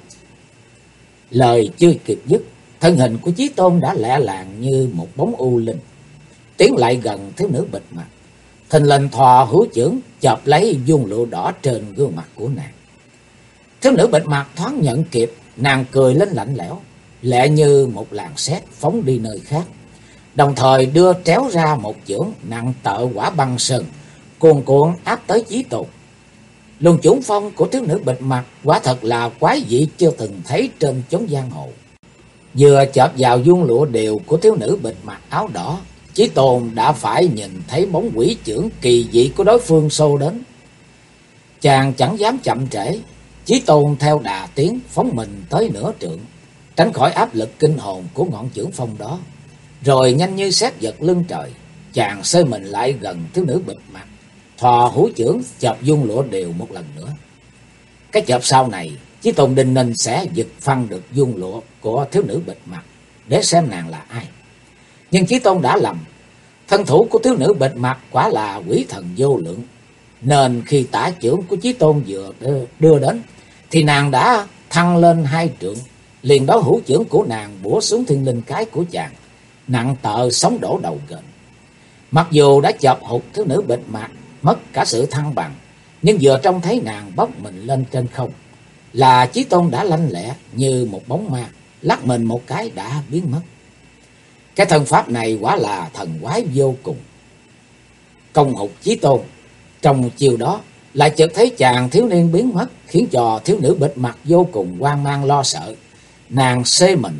Lời chưa kịp dứt, thân hình của Chí Tôn đã lẹ làng như một bóng u linh, tiến lại gần thiếu nữ bịt mặt, thình lình thò hữu chưởng chộp lấy vuông lụa đỏ trên gương mặt của nàng. Thiếu nữ bịt mặt thoáng nhận kịp, nàng cười lên lạnh lẽo, lẹ như một làn sét phóng đi nơi khác, đồng thời đưa tréo ra một chưởng nặng tợ quả băng sơn, cuồn cuộn áp tới Chí Tôn. Luồng chưởng phong của thiếu nữ bịt mặt quả thật là quái dị chưa từng thấy trên chốn giang hồ. Vừa chộp vào vuông lụa đều của thiếu nữ bịt mặt áo đỏ, Chí Tôn đã phải nhìn thấy bóng quỷ chưởng kỳ dị của đối phương xô đến. Chàng chẳng dám chậm trễ, Chí Tôn theo đà tiến phóng mình tới nửa trượng, tránh khỏi áp lực kinh hồn của ngọn chưởng phong đó, rồi nhanh như sét giật lưng trời, chàng xơi mình lại gần thiếu nữ bịt mặt, thò hữu chưởng chộp vuông lụa đều một lần nữa. Cái chộp sau này, Chí Tôn đinh ninh sẽ giật phăng được vuông lụa của thiếu nữ bịt mặt để xem nàng là ai. Nhưng Chí Tôn đã lầm, thân thủ của thiếu nữ bịt mặt quả là quỷ thần vô lượng, nên khi tả chưởng của Chí Tôn vừa đưa đến thì nàng đã thăng lên 2 trượng, liền đó hữu chưởng của nàng bủa xuống thiên linh cái của chàng, nặng tợ sóng đổ đầu gền. Mặc dù đã chộp hụt thiếu nữ bịt mặt, mất cả sự thăng bằng, nhưng vừa trông thấy nàng bốc mình lên trên không là Chí Tôn đã lanh lẹ như một bóng ma, lắc mình một cái đã biến mất. Cái thân pháp này quả là thần quái vô cùng. Công hụt Chí Tôn, trong chiều đó lại chợt thấy chàng thiếu niên biến mất, khiến cho thiếu nữ bịt mặt vô cùng hoang mang lo sợ. Nàng xê mình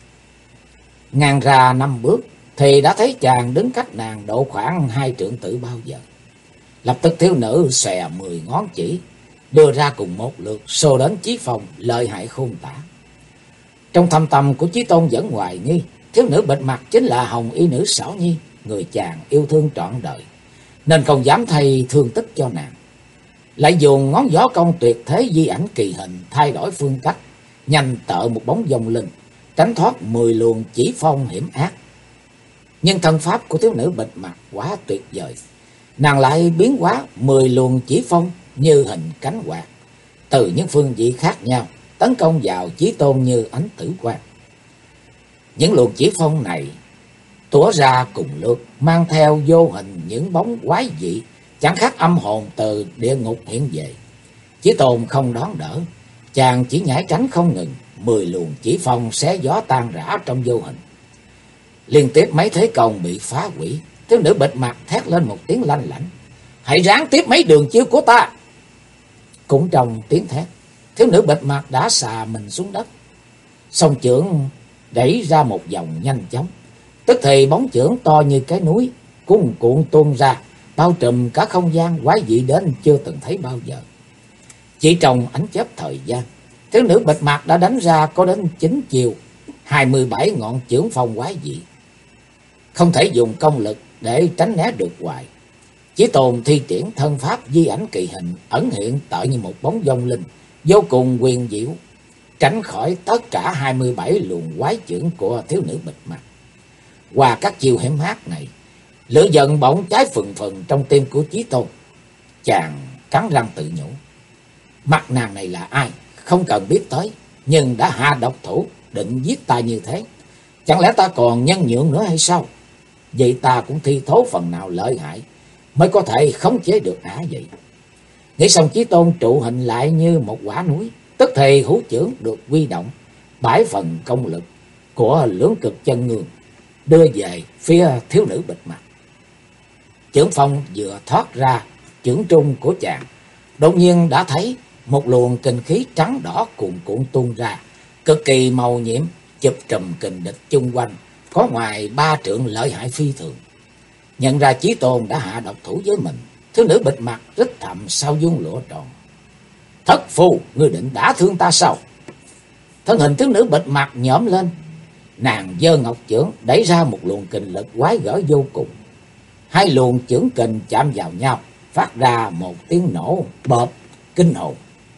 ngang ra 5 bước thì đã thấy chàng đứng cách nàng độ khoảng 2 trượng tử bao giờ. Lập tức thiếu nữ xòe 10 ngón chỉ, đưa ra cùng một lượt xô đến Chí Phong, lợi hại khôn tả. Trong thâm tâm của Chí Tôn vẫn hoài nghi thiếu nữ bịt mặt chính là hồng y nữ Sảo Nhi, người chàng yêu thương trọn đời, nên không dám thay thương tích cho nàng. Lại dùng ngón gió công tuyệt thế di ảnh kỳ hình thay đổi phương cách, nhanh tợ một bóng vong linh, tránh thoát 10 luồng chỉ phong hiểm ác. Nhưng thân pháp của thiếu nữ bịt mặt quá tuyệt vời, nàng lại biến hóa 10 luồng chỉ phong như hình cánh quạt, từ những phương vị khác nhau tấn công vào Chí Tôn như ánh tử quang. Những luồng chỉ phong này tủa ra cùng lượt, mang theo vô hình những bóng quái dị, chẳng khác âm hồn từ địa ngục hiện về. Chí Tôn không đón đỡ, chàng chỉ nhảy tránh không ngừng, 10 luồng chỉ phong xé gió tan rã trong vô hình. Liên tiếp mấy thế công bị phá hủy, thiếu nữ bịt mặt thét lên một tiếng lanh lảnh: "Hãy ráng tiếp mấy đường chiêu của ta!" Cũng trong tiếng thét, thiếu nữ bịt mặt đã xà mình xuống đất, song chưởng đẩy ra một vòng nhanh chóng, tức thì bóng chưởng to như cái núi cuồn cuộn tuôn ra, bao trùm cả không gian quái dị đến chưa từng thấy bao giờ. Chỉ trong ánh chớp thời gian, thiếu nữ bịt mặt đã đánh ra có đến 9 chiều, 27 ngọn chưởng phong quái dị, không thể dùng công lực để tránh né được hoài. Chí Tôn thi triển thân pháp di ảnh kỳ hình, ẩn hiện tợ như một bóng vong linh vô cùng quyền diệu, tránh khỏi tất cả 27 luồng quái chưởng của thiếu nữ bịt mặt. Qua các chiêu hiểm ác này, lửa giận bỗng cháy phừng phừng trong tim của Chí Tôn. Chàng cắn răng tự nhủ: mặt nàng này là ai không cần biết tới, nhưng đã hạ độc thủ định giết ta như thế, chẳng lẽ ta còn nhân nhượng nữa hay sao? Vậy ta cũng thi thố phần nào lợi hại mới có thể khống chế được ả vậy. Nghĩ xong, Chí Tôn trụ hình lại như một quả núi, tức thì hữu chưởng được huy động, 7 phần công lực của lưỡng cực chân ngương đưa về phía thiếu nữ bịt mặt. Chưởng phong vừa thoát ra chưởng trung của chàng, đột nhiên đã thấy một luồng kinh khí trắng đỏ cuồn cuộn tuôn ra, cực kỳ màu nhiệm, chụp trùm kình địch chung quanh, có ngoài 3 trượng lợi hại phi thường. Nhận ra Chí Tôn đã hạ độc thủ với mình, thiếu nữ bịt mặt rít thầm sau vuông lụa tròn: "Thất phu, ngươi định đả thương ta sao?" Thân hình thiếu nữ bịt mặt nhõm lên, nàng giơ ngọc chưởng đẩy ra một luồng kình lực quái gở vô cùng. 2 luồng chưởng kình chạm vào nhau, phát ra một tiếng nổ bợp kinh hồn.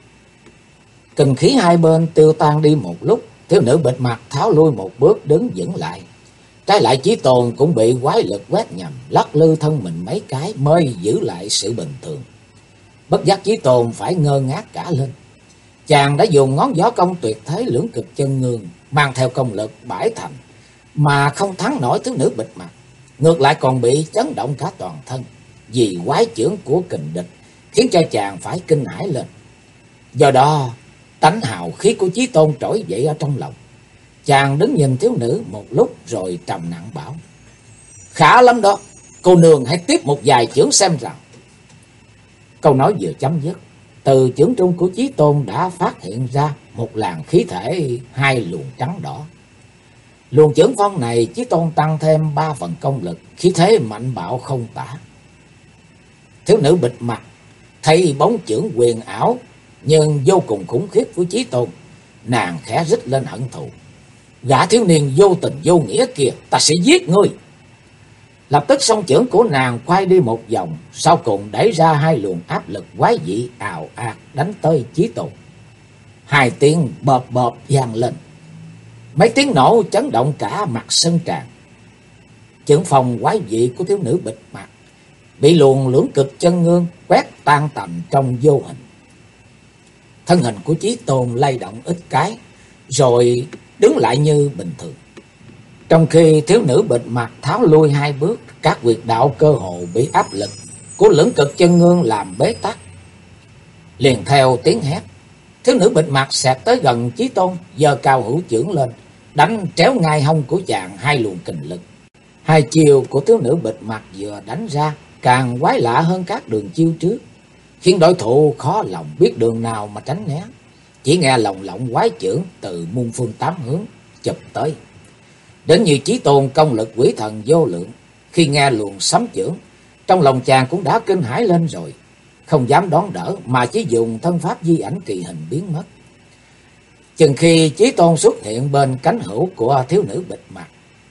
Kình khí hai bên tiêu tan đi một lúc, thiếu nữ bịt mặt tháo lui một bước đứng vững lại. Trái lại Chí Tôn cũng bị quái lực quét nhầm, lắc lư thân mình mấy cái mới giữ lại sự bình thường. Bất giác Chí Tôn phải ngơ ngác cả lên. Chàng đã dùng ngón võ công tuyệt thế lưỡng cực chân ngương, mang theo công lực bãi thành, mà không thắng nổi thiếu nữ bịt mặt. Ngược lại còn bị chấn động cả toàn thân, vì quái chưởng của kình địch, khiến cho chàng phải kinh hãi lên. Do đó, tánh hào khí của Chí Tôn trỗi dậy ở trong lòng. Chàng đứng nhìn thiếu nữ một lúc rồi trầm nặng bảo: "Khá lắm đó, cô nương hãy tiếp một vài chưởng xem rằng." Câu nói vừa chấm dứt, từ chưởng trung của Chí Tôn đã phát hiện ra một làn khí thể hai luồng trắng đỏ. Luồng chưởng phong này Chí Tôn tăng thêm 3 phần công lực, khí thế mạnh bạo không tả. Thiếu nữ bịt mặt thấy bóng chưởng quyền ảo nhưng vô cùng khủng khiếp của Chí Tôn, nàng khẽ rít lên hận thù: "Gã thiếu niên vô tình vô nghĩa kia, ta sẽ giết ngươi!" Lập tức song chưởng của nàng quay đi một vòng, sau cùng đẩy ra hai luồng áp lực quái dị ào ạt đánh tới Chí Tôn. Hai tiếng bợp bợp vang lên, mấy tiếng nổ chấn động cả mặt sân tràng. Chưởng phong quái dị của thiếu nữ bịt mặt bị luồng lưỡng cực chân ngương quét tan tành trong vô hình. Thân hình của Chí Tôn lay động ít cái, rồi đứng lại như bình thường. Trong khi thiếu nữ bịt mặt tháo lui hai bước, các huyệt đạo cơ hồ bị áp lực của lưỡng cực chân ngương làm bế tắc. Liền theo tiếng hét, thiếu nữ bịt mặt xẹt tới gần Chí Tôn, giơ cao hữu chưởng lên, đánh tréo ngay hông của chàng hai luồng kình lực. Hai chiều của thiếu nữ bịt mặt vừa đánh ra càng quái lạ hơn các đường chiêu trước, khiến đối thủ khó lòng biết đường nào mà tránh né. Chỉ nghe lồng lộng quái chưởng từ muôn phương tám hướng chụp tới. Đến như Chí Tôn công lực quỷ thần vô lượng, khi nghe luồng sấm chưởng, trong lòng chàng cũng đã kinh hãi lên rồi, không dám đón đỡ mà chỉ dùng thân pháp di ảnh kỳ hình biến mất. Chừng khi Chí Tôn xuất hiện bên cánh hữu của thiếu nữ bịt mặt,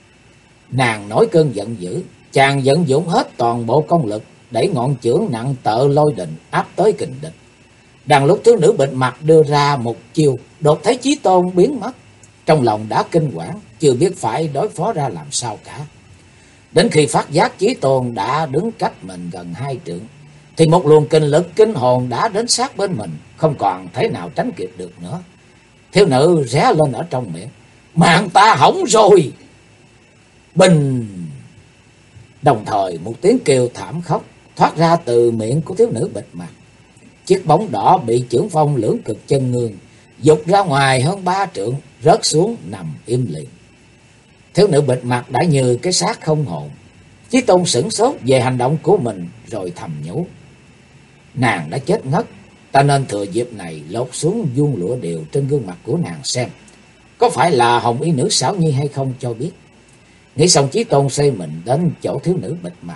nàng nổi cơn giận dữ, chàng vận dụng hết toàn bộ công lực đẩy ngọn chưởng nặng tợ lôi đình áp tới kình địch. Đang lúc thiếu nữ bịt mặt đưa ra một chiêu, đột thấy Chí Tôn biến mất, trong lòng đã kinh hoảng, chưa biết phải đối phó ra làm sao cả. Đến khi phát giác Chí Tôn đã đứng cách mình gần 2 trượng, thì một luồng kinh lực kinh hồn đã đến sát bên mình, không còn thế nào tránh kịp được nữa. Thiếu nữ ré lên ở trong miệng: "Mạng ta hỏng rồi!" Bình! Đồng thời một tiếng kêu thảm khóc thoát ra từ miệng của thiếu nữ bịt mặt. Chiếc bóng đỏ bị chưởng phong lưỡng cực chân ngương giục ra ngoài hơn 3 trượng, rớt xuống nằm im lìm. Thiếu nữ bịt mặt đã như cái xác không hồn. Chí Tôn sửng sốt về hành động của mình rồi thầm nhủ: nàng đã chết ngất, ta nên thừa dịp này lột xuống vuông lụa điều trên gương mặt của nàng xem có phải là hồng y nữ xảo nhi hay không cho biết. Nghĩ xong Chí Tôn xoay mình đến chỗ thiếu nữ bịt mặt.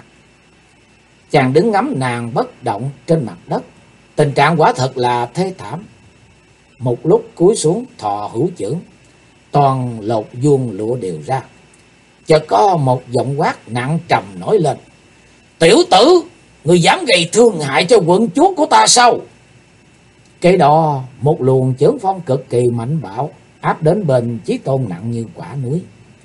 Chàng đứng ngắm nàng bất động trên mặt đất, tình trạng quả thật là thê thảm. Một lúc cúi xuống thò hữu chưởng, toàn lột vuông lụa đều ra. Chợt có một giọng quát nặng trầm nổi lên: "Tiểu tử, người dám gây thương hại cho quận chúa của ta sao?" Kế đó một luồng chưởng phong cực kỳ mạnh bạo áp đến bên Chí Tôn nặng như quả núi.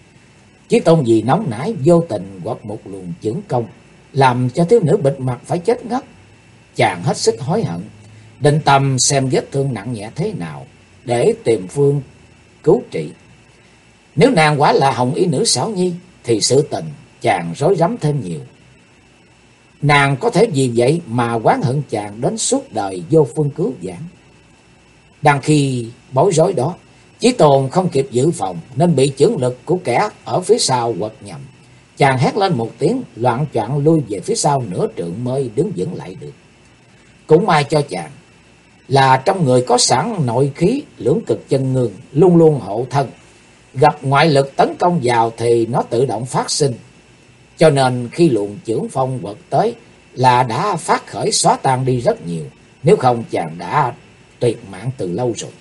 Chí Tôn vì nóng nảy vô tình quật một luồng chưởng công, làm cho thiếu nữ bịt mặt phải chết ngất. Chàng hết sức hối hận, định tâm xem vết thương nặng nhẹ thế nào để tìm phương cứu trị. Nếu nàng quả là hồng y nữ xảo nhi thì sự tình chàng rối rắm thêm nhiều. Nàng có thể vì vậy mà oán hận chàng đến suốt đời vô phương cứu vãn. Đang khi bối rối đó, Chí Tôn không kịp dự phòng nên bị chưởng lực của kẻ ở phía sau quật nhầm. Chàng hét lên một tiếng, loạng choạng lui về phía sau nửa trượng mới đứng vững lại được. Cũng may cho chàng là trong người có sẵn nội khí lưỡng cực chân ngương luôn luôn hộ thân, gặp ngoại lực tấn công vào thì nó tự động phát sinh. Cho nên khi luồng chưởng phong quật tới là đã phát khởi xóa tan đi rất nhiều, nếu không chàng đã tuyệt mạng từ lâu rồi.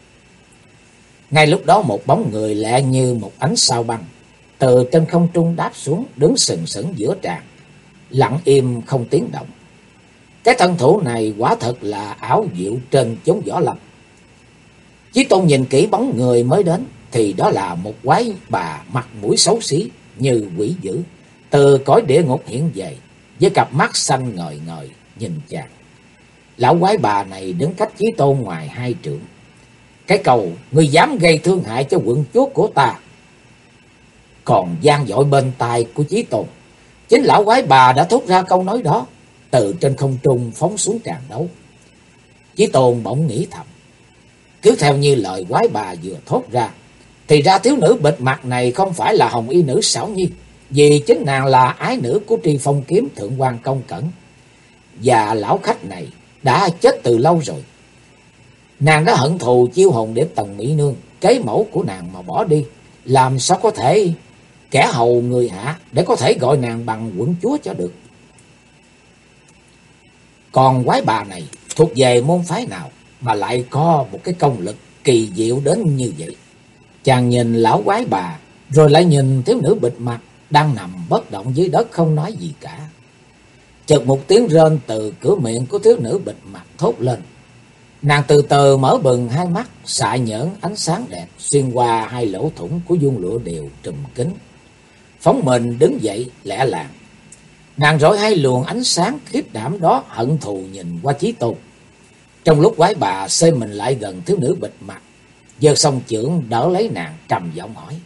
Ngay lúc đó một bóng người lẹ như một ánh sao băng từ trên không trung đáp xuống, đứng sừng sững giữa tràng, lặng im không tiếng động. Cái thân thủ này quả thật là ảo diệu trên chốn võ lâm. Chí Tôn nhìn kỹ bóng người mới đến thì đó là một quái bà mặt mũi xấu xí như quỷ dữ, từ cõi địa ngục hiện về, với cặp mắt xanh ngời ngời nhìn chàng. Lão quái bà này đứng cách Chí Tôn ngoài 2 trượng. Cái câu "Ngươi dám gây thương hại cho quận chúa của ta" còn vang dội bên tai của Chí Tôn. Chính lão quái bà đã thốt ra câu nói đó, từ trên không trung phóng xuống tràn đấu. Chí Tôn bỗng nghĩ thầm, cứ theo như lời quái bà vừa thốt ra, thì ra thiếu nữ bịt mặt này không phải là Hồng Y nữ Xảo Nhi, vì chính nàng là ái nữ của Tri Phong kiếm thượng quan Công Cẩn, và lão khách này đã chết từ lâu rồi. Nàng đã hận thù chiêu hồn điệp Tần Mỹ Nương, kế mẫu của nàng mà bỏ đi, làm sao có thể kẻ hầu người hạ để có thể gọi nàng bằng quận chúa cho được. Còn quái bà này thuộc về môn phái nào mà lại có một cái công lực kỳ diệu đến như vậy? Chàng nhìn lão quái bà, rồi lại nhìn thiếu nữ bịt mặt đang nằm bất động dưới đất không nói gì cả. Chợt một tiếng rên từ cửa miệng của thiếu nữ bịt mặt thốt lên. Nàng từ từ mở bừng hai mắt, xạ nhỡn ánh sáng đẹp xuyên qua 2 lỗ thủng của vuông lụa đều trùm kín, phóng mình đứng dậy lẻ làng. Nàng rọi 2 luồng ánh sáng khiếp đảm đó hận thù nhìn qua Chí Tôn. Trong lúc quái bà xê mình lại gần thiếu nữ bịt mặt, giơ song chưởng đỡ lấy nàng, trầm giọng hỏi: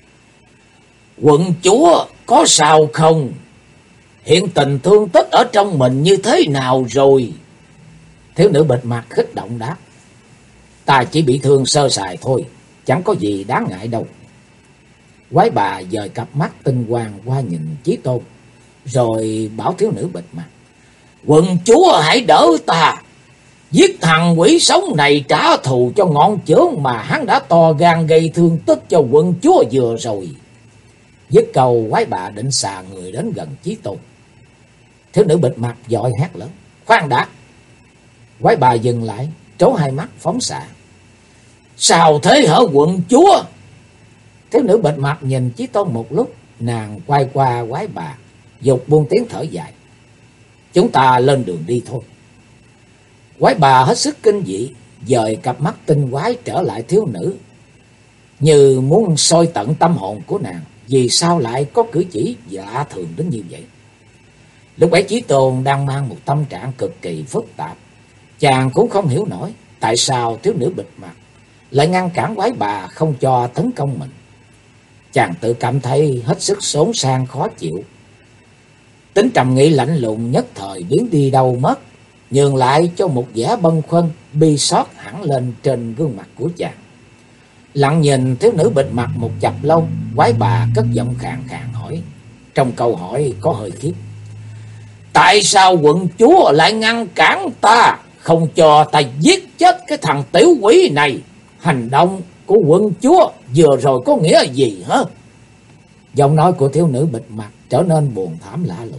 "Quận chúa có sao không? Hiện tình thương tích ở trong mình như thế nào rồi?" Thiếu nữ bịt mặt khích động đáp: "Ta chỉ bị thương sơ sài thôi, chẳng có gì đáng ngại đâu." Quái bà dời cặp mắt tinh quang qua nhìn Chí Tôn, rồi bảo thiếu nữ bịt mặt: "Quận chúa hãy đỡ ta, giết thằng quỷ sống này trả thù cho ngọn chưởng mà hắn đã to gan gây thương tích cho quận chúa vừa rồi." Dứt câu, quái bà định xà người đến gần Chí Tôn. Thiếu nữ bịt mặt vội hét lớn: "Khoan đã!" Quái bà dừng lại, trố 2 mắt phóng xạ: "Sao thế hả quận chúa?" Thiếu nữ bịt mặt nhìn Chí Tôn một lúc, nàng quay qua quái bà, dục buông tiếng thở dài: "Chúng ta lên đường đi thôi." Quái bà hết sức kinh dị, dời cặp mắt tinh quái trở lại thiếu nữ, như muốn soi tận tâm hồn của nàng, vì sao lại có cử chỉ lạ thường đến như vậy. Lúc ấy Chí Tôn đang mang một tâm trạng cực kỳ phức tạp. Chàng cũng không hiểu nổi tại sao thiếu nữ bịt mặt lại ngăn cản quái bà không cho tấn công mình. Chàng tự cảm thấy hết sức xốn sang khó chịu. Tính trầm nghĩ lạnh lùng nhất thời biến đi đâu mất, nhường lại cho một vẻ bâng khuâng bi xót hẳn lên trên gương mặt của chàng. Lặng nhìn thiếu nữ bịt mặt một chập lâu, quái bà cất giọng khàn khàn hỏi, trong câu hỏi có hơi khiếp: "Tại sao quận chúa lại ngăn cản ta, không cho ta giết chết cái thằng tiểu quỷ này? Hành động của quận chúa vừa rồi có nghĩa gì hả?" Giọng nói của thiếu nữ bịt mặt trở nên buồn thảm lạ lùng.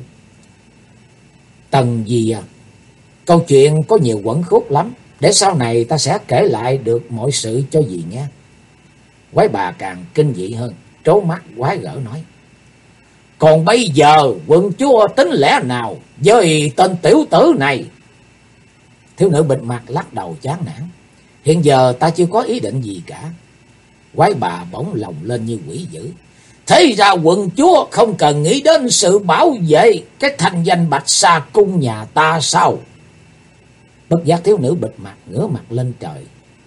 "Tần gì à, câu chuyện có nhiều quẩn khúc lắm, để sau này ta sẽ kể lại được mọi sự cho dì nghe." Quái bà càng kinh dị hơn, trố mắt quái gở nói: "Còn bây giờ quận chúa tính lẽ nào với tên tiểu tử này?" Thiếu nữ bịt mặt lắc đầu chán nản: "Hiện giờ ta chưa có ý định gì cả." Quái bà bỗng lồng lên như quỷ dữ: "Thế ra quận chúa không cần nghĩ đến sự bảo vệ cái thanh danh Bạch Sa cung nhà ta sao?" Bất giác thiếu nữ bịt mặt ngửa mặt lên trời.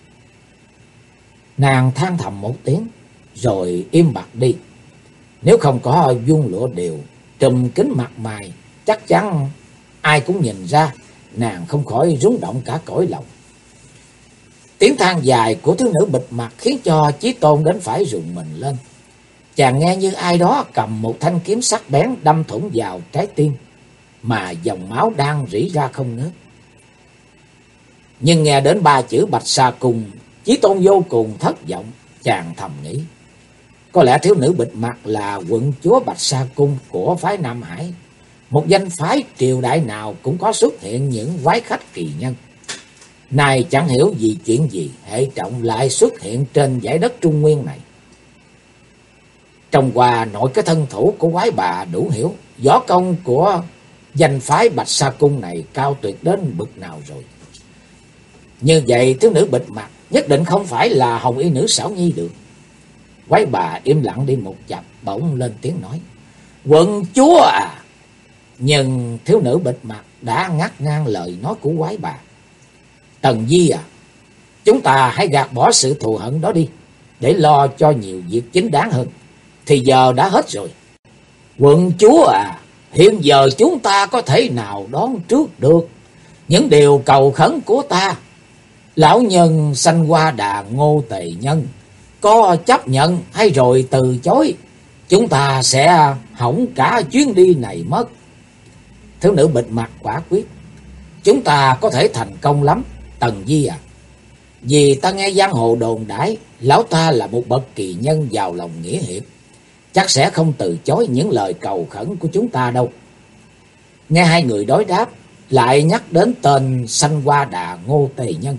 Nàng than thầm một tiếng, rồi im bặt đi. Nếu không có vuông lụa đều trùm kín mặt mày, chắc chắn ai cũng nhìn ra nàng không khỏi rung động cả cõi lòng. Tiếng than dài của thiếu nữ bịt mặt khiến cho Chí Tôn đến phải rùng mình lên. Chàng nghe như ai đó cầm một thanh kiếm sắc bén đâm thủng vào trái tim, mà dòng máu đang rỉ ra không ngớt. Nhưng nghe đến 3 chữ Bạch Sa cung, Chí Tôn vô cùng thất vọng. Chàng thầm nghĩ, có lẽ thiếu nữ bịt mặt là quận chúa Bạch Sa cung của phái Nam Hải. Một danh phái triều đại nào cũng có xuất hiện những quái khách kỳ nhân. Này chẳng hiểu vì chuyện gì hệ trọng lại xuất hiện trên dải đất Trung Nguyên này. Trong qua nội cái thân thủ của quái bà đủ hiểu, võ công của danh phái Bạch Sa Cung này cao tuyệt đến bực nào rồi. Như vậy thiếu nữ bịt mặt nhất định không phải là Hồng Y nữ Xảo Nhi được. Quái bà im lặng đi một chập, bỗng lên tiếng nói: "Quận chúa à!" Nhưng thiếu nữ bịt mặt đã ngắt ngang lời nói của quái bà. "Tần Di à, chúng ta hãy gạt bỏ sự thù hận đó đi, để lo cho nhiều việc chính đáng hơn. Thì giờ đã hết rồi. Quận chúa à, hiện giờ chúng ta có thể nào đón trước được những điều cầu khẩn của ta? Lão nhân Sanh Hoa Đà Ngô Tề Nhân có chấp nhận hay rồi từ chối, chúng ta sẽ hỏng cả chuyến đi này mất." Thiếu nữ bịt mặt quả quyết: "Chúng ta có thể thành công lắm, Tần Di à. Vì ta nghe giang hồ đồn đãi, lão ta là một bậc kỳ nhân giàu lòng nghĩa hiệp, chắc sẽ không từ chối những lời cầu khẩn của chúng ta đâu." Nghe hai người đối đáp, lại nhắc đến tên Sanh Hoa Đà Ngô Tề Nhân,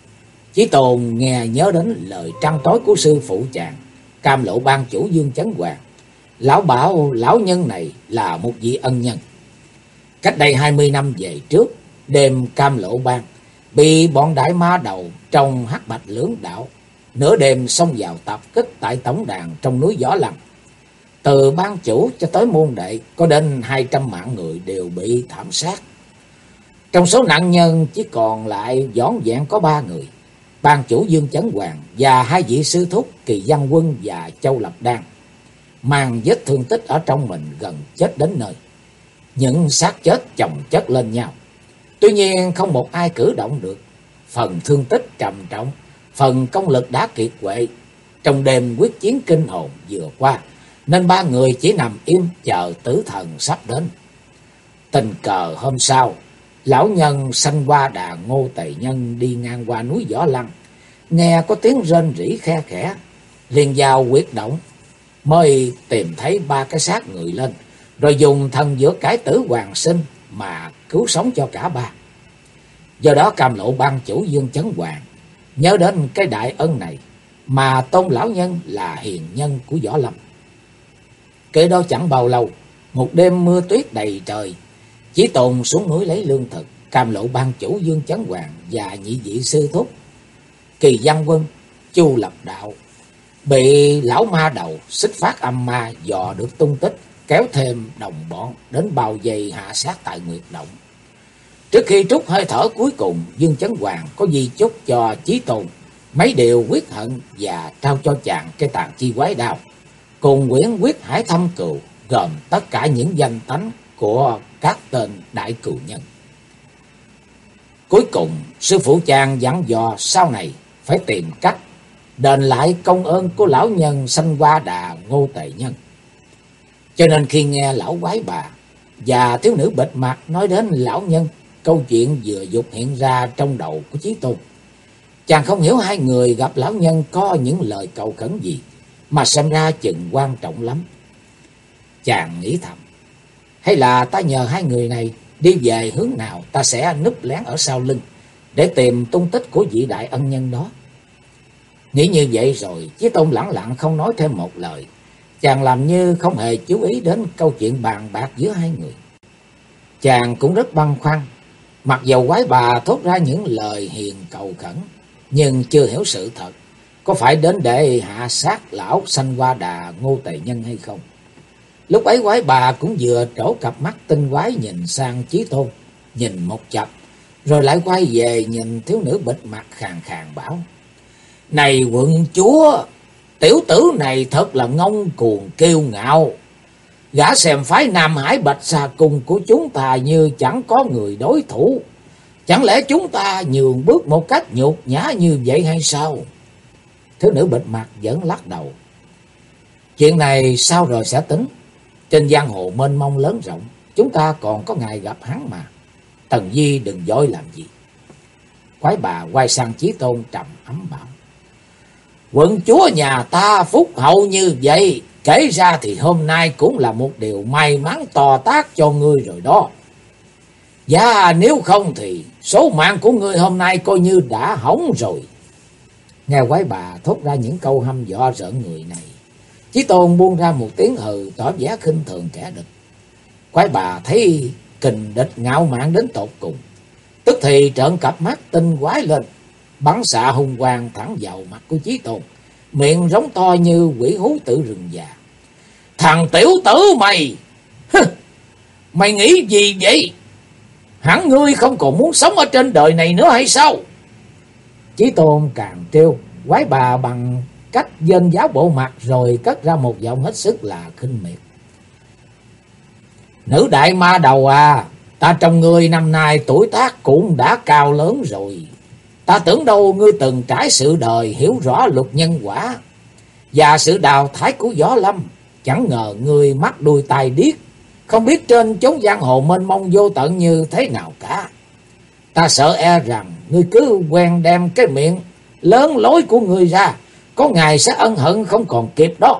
Chí Tôn nghe nhớ đến lời trăn trối của sư phụ chàng, Cam Lộ Ban chủ Dương Chấn Hoàng. Lão bảo lão nhân này là một vị ân nhân. Cách đây 20 năm về trước, đêm Cam Lộ Ban bị bọn đại ma đầu trong Hắc Bạch Lưỡng Đạo nửa đêm xông vào tập kích tại tổng đàn trong núi Võ Lăng. Từ ban chủ cho tới môn đệ có đến 200 mạng người đều bị thảm sát. Trong số nạn nhân chỉ còn lại vỏn vẹn có 3 người: ban chủ Dương Chấn Hoàng và hai vị sư thúc Kỳ Văn Quân và Châu Lập Đan, mang vết thương tích ở trong mình gần chết đến nơi. Những xác chết chồng chất lên nhau, tuy nhiên không một ai cử động được. Phần thương tích trầm trọng, phần công lực đã kiệt quệ. Trong đêm quyết chiến kinh hồn vừa qua, nên 3 người chỉ nằm im chờ tử thần sắp đến. Tình cờ hôm sau, lão nhân Sanh Hoa Đà Ngô Tề Nhân đi ngang qua núi Võ Lăng, nghe có tiếng rên rỉ khe khẽ, liền vào huyệt động, mới tìm thấy 3 cái xác người lên, rồi dùng thần dược cải tử hoàn sinh mà cứu sống cho cả 3. Do đó Cam Lộ Ban chủ Dương Chấn Hoàng nhớ đến cái đại ân này mà tôn lão nhân là hiền nhân của Võ Lâm. Kế đó chẳng bao lâu, một đêm mưa tuyết đầy trời, Chí Tôn xuống núi lấy lương thực. Cam Lộ Ban chủ Dương Chấn Hoàng và nhị vị sư thúc Kỳ Văn Quân, Chu Lập Đạo bị lão ma đầu Xích Phát Âm Ma dò được tung tích, kéo thêm đồng bọn đến bao vây hạ sát tại Nguyệt Động. Trước khi trút hơi thở cuối cùng, Dương Chấn Hoàng có di chúc cho Chí Tôn mấy điều quyết hận và trao cho chàng cái tàn chi quái đao cùng quyển quyết hải thâm cừu, gồm tất cả những danh tánh của các tên đại cừu nhân. Cuối cùng, sư phụ chàng dặn dò sau này phải tìm cách đền lại công ơn của lão nhân Sanh Hoa Đà Ngô Tề Nhân. Cho nên khi nghe lão quái bà và thiếu nữ bịt mặt nói đến lão nhân, câu chuyện vừa dục hiện ra trong đầu của Chí Tôn. Chàng không hiểu hai người gặp lão nhân có những lời cầu khẩn gì, mà xem ra chừng quan trọng lắm. Chàng nghĩ thầm, hay là ta nhờ hai người này đi về hướng nào, ta sẽ núp lén ở sau lưng để tìm tung tích của vị đại ân nhân đó. Nghĩ như vậy rồi, Chí Tôn lẳng lặng không nói thêm một lời. Chàng làm như không hề chú ý đến câu chuyện bàn bạc giữa hai người. Chàng cũng rất băn khoăn, mặc dầu quái bà thốt ra những lời hiền cầu khẩn, nhưng chưa hiểu sự thật có phải đến để hạ sát lão Sanh Hoa Đà Ngô Tề Nhân hay không. Lúc ấy quái bà cũng vừa trổ cặp mắt tinh quái nhìn sang Chí Tôn, nhìn một chập, rồi lại quay về nhìn thiếu nữ bịt mặt khàn khàn bảo: "Này quận chúa, tiểu tử này thật là ngông cuồng kiêu ngạo. Gã xem phái Nam Hải Bạch Sa Cung của chúng ta như chẳng có người đối thủ. Chẳng lẽ chúng ta nhường bước một cách nhục nhã như vậy hay sao?" Thiếu nữ bịt mặt vẫn lắc đầu: "Chuyện này sau rồi sẽ tính. Trên giang hồ mênh mông lớn rộng, chúng ta còn có ngày gặp hắn mà. Tần Di đừng vội làm gì." Quái bà quay sang Chí Tôn trầm ấm bảo: "Quận chúa nhà ta phúc hậu như vậy, kể ra thì hôm nay cũng là một điều may mắn to tát cho ngươi rồi đó. Và nếu không thì số mạng của ngươi hôm nay coi như đã hỏng rồi." Nghe quái bà thốt ra những câu hăm dọa rợn người này, Chí Tôn buông ra một tiếng hừ tỏ vẻ khinh thường kẻ địch. Quái bà thấy kình địch ngạo mạn đến tột cùng. Tức thì trợn cặp mắt tinh quái lên, bắn xạ hung quang thẳng vào mặt của Chí Tôn, miệng rống to như quỷ hú tự rừng già. Thằng tiểu tử mày! Mày nghĩ gì vậy? Hẳn ngươi không còn muốn sống ở trên đời này nữa hay sao? Chí Tôn càng trêu quái bà bằng cách dên giáo bộ mặt, rồi cất ra một giọng hết sức là khinh miệt. Nữ đại ma đầu à, ta trong ngươi năm nay tuổi tác cũng đã cao lớn rồi. Ta tưởng đâu ngươi từng trải sự đời, hiểu rõ luật nhân quả và sự đào thải của võ lâm. Chẳng ngờ ngươi mắt đuôi tai điếc, không biết trên chốn giang hồ mênh mông vô tận như thế nào cả. Ta sợ e rằng ngươi cứ quen đem cái miệng lớn lối của ngươi ra, có ngày sẽ ân hận không còn kịp đó.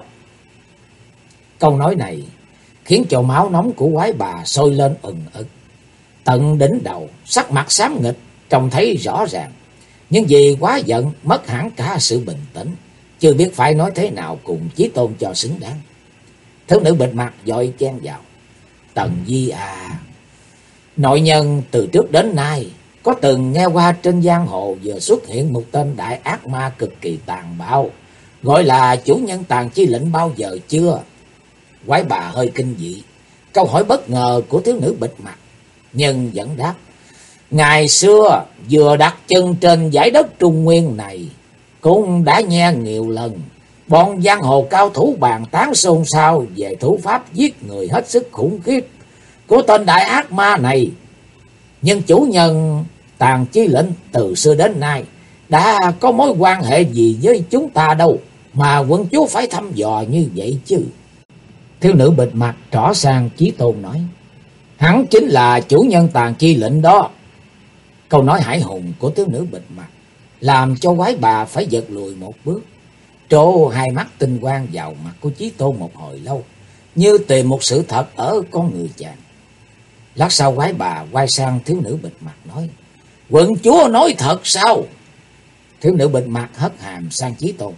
Câu nói này khiến cho máu nóng của quái bà sôi lên ừng ực. Tận đỉnh đầu, sắc mặt xám nghịch, trông thấy rõ ràng. Nhưng vì quá giận, mất hẳn cả sự bình tĩnh, chưa biết phải nói thế nào cùng Chí Tôn cho xứng đáng. Thiếu nữ bịt mặt vội chen vào. Tần Di à, nội nhân từ trước đến nay có từng nghe qua trên giang hồ vừa xuất hiện một tên đại ác ma cực kỳ tàn bạo, gọi là chủ nhân Tàn Chi Lệnh bao giờ chưa? Quái bà hơi kinh dị câu hỏi bất ngờ của thiếu nữ bịt mặt, nhưng vẫn đáp. Ngày xưa vừa đặt chân trên dải đất Trung Nguyên này, cũng đã nghe nhiều lần bọn giang hồ cao thủ bàn tán xôn xao về thủ pháp giết người hết sức khủng khiếp của tên đại ác ma này. Nhưng chủ nhân Tàn Chi Lệnh từ xưa đến nay đã có mối quan hệ gì với chúng ta đâu mà quận chúa phải thăm dò như vậy chứ? Thiếu nữ bịt mặt trỏ sang Chí Tôn nói. Hắn chính là chủ nhân Tàn Chi Lệnh đó. Câu nói hải hùng của thiếu nữ bịt mặt làm cho quái bà phải giật lùi một bước, trố hai mắt tinh quang vào mặt của Chí Tôn một hồi lâu, như tìm một sự thật ở con người chàng. Lát sau quái bà quay sang thiếu nữ bịt mặt nói. Quận chúa nói thật sao? Thiếu nữ bịt mặt hất hàm sang Chí Tôn.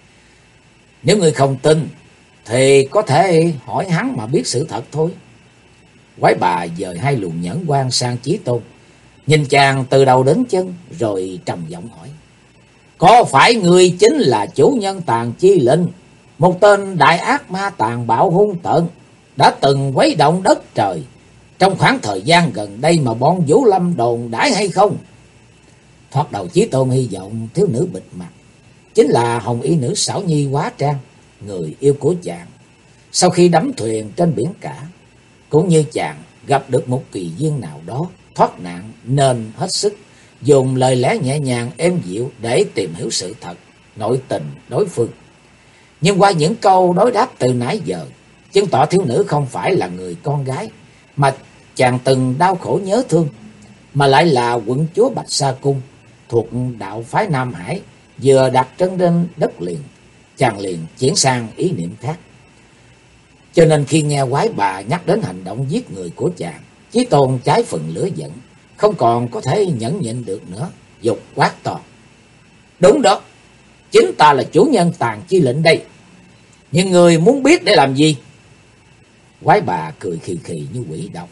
Nếu ngươi không tin thì có thể hỏi hắn mà biết sự thật thôi. Quái bà dời hai luồng nhẫn quan sang Chí Tôn, nhìn chàng từ đầu đến chân, rồi trầm giọng hỏi. Có phải ngươi chính là chủ nhân Tàn Chi Lệnh, một tên đại ác ma tàn bạo hung tợn, đã từng quấy động đất trời trong khoảng thời gian gần đây mà bọn Vũ Lâm đồn đãi hay không? Thoạt đầu Chí Tôn hy vọng thiếu nữ bịt mặt chính là hồng y nữ xảo nhi hóa trang, người yêu của chàng. Sau khi đắm thuyền trên biển cả, cũng như chàng gặp được một kỳ duyên nào đó thoát nạn, nên hết sức dùng lời lẽ nhẹ nhàng êm dịu để tìm hiểu sự thật, nội tình đối phương. Nhưng qua những câu đối đáp từ nãy giờ, chứng tỏ thiếu nữ không phải là người con gái mà chàng từng đau khổ nhớ thương, mà lại là quận chúa Bạch Sa Cung thuộc đạo phái Nam Hải. Vừa đặt chân lên đất liền, chàng liền chuyển sang ý niệm khác. Cho nên khi nghe quái bà nhắc đến hành động giết người của chàng, Chí Tôn trái phần lửa giận, không còn có thể nhẫn nhịn được nữa, dục quát to. Đúng đó, chính ta là chủ nhân Tàn Chi Lệnh đây. Nhưng người muốn biết để làm gì? Quái bà cười khì khì như quỷ độc.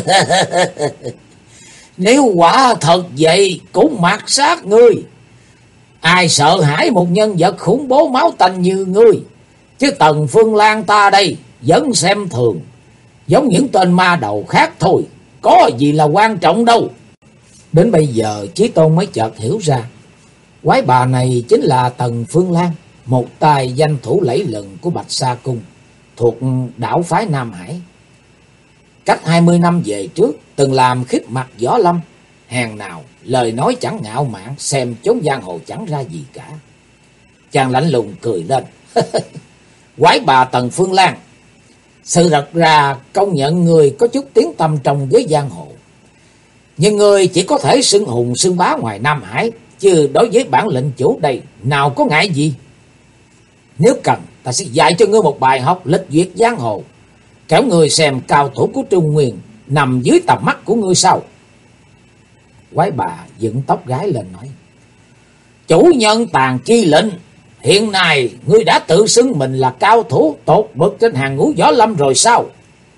Nếu quả thật vậy cũng mặc sát ngươi. Ai sợ hãi một nhân vật khủng bố máu tanh như ngươi? Chứ Tần Phương Lan ta đây vẫn xem thường, giống những tên ma đầu khác thôi, có gì là quan trọng đâu. Đến bây giờ Chí Tôn mới chợt hiểu ra, quái bà này chính là Tần Phương Lan, một tài danh thủ lẫy lừng của Bạch Sa Cung, thuộc đảo phái Nam Hải. Cách 20 năm về trước, từng làm khiếp mặt võ lâm, hèn nào lời nói chẳng ngạo mạn, xem chốn giang hồ chẳng ra gì cả. Chàng lạnh lùng cười lên. Quái bà Tần Phương Lan, sự thật ra công nhận người có chút tiếng tăm trong giới giang hồ, nhưng người chỉ có thể xưng hùng xưng bá ngoài Nam Hải, chứ đối với bản lệnh chủ đây nào có ngại gì. Nếu cần, ta sẽ dạy cho ngươi một bài học lịch duyệt giang hồ, kéo người xem cao thủ của Trung Nguyên nằm dưới tầm mắt của ngươi sao? Quái bà dựng tóc gái lên nói. Chủ nhân Tàn Chi Lệnh, hiện nay ngươi đã tự xưng mình là cao thủ tột bậc trên hàng ngũ võ lâm rồi sao?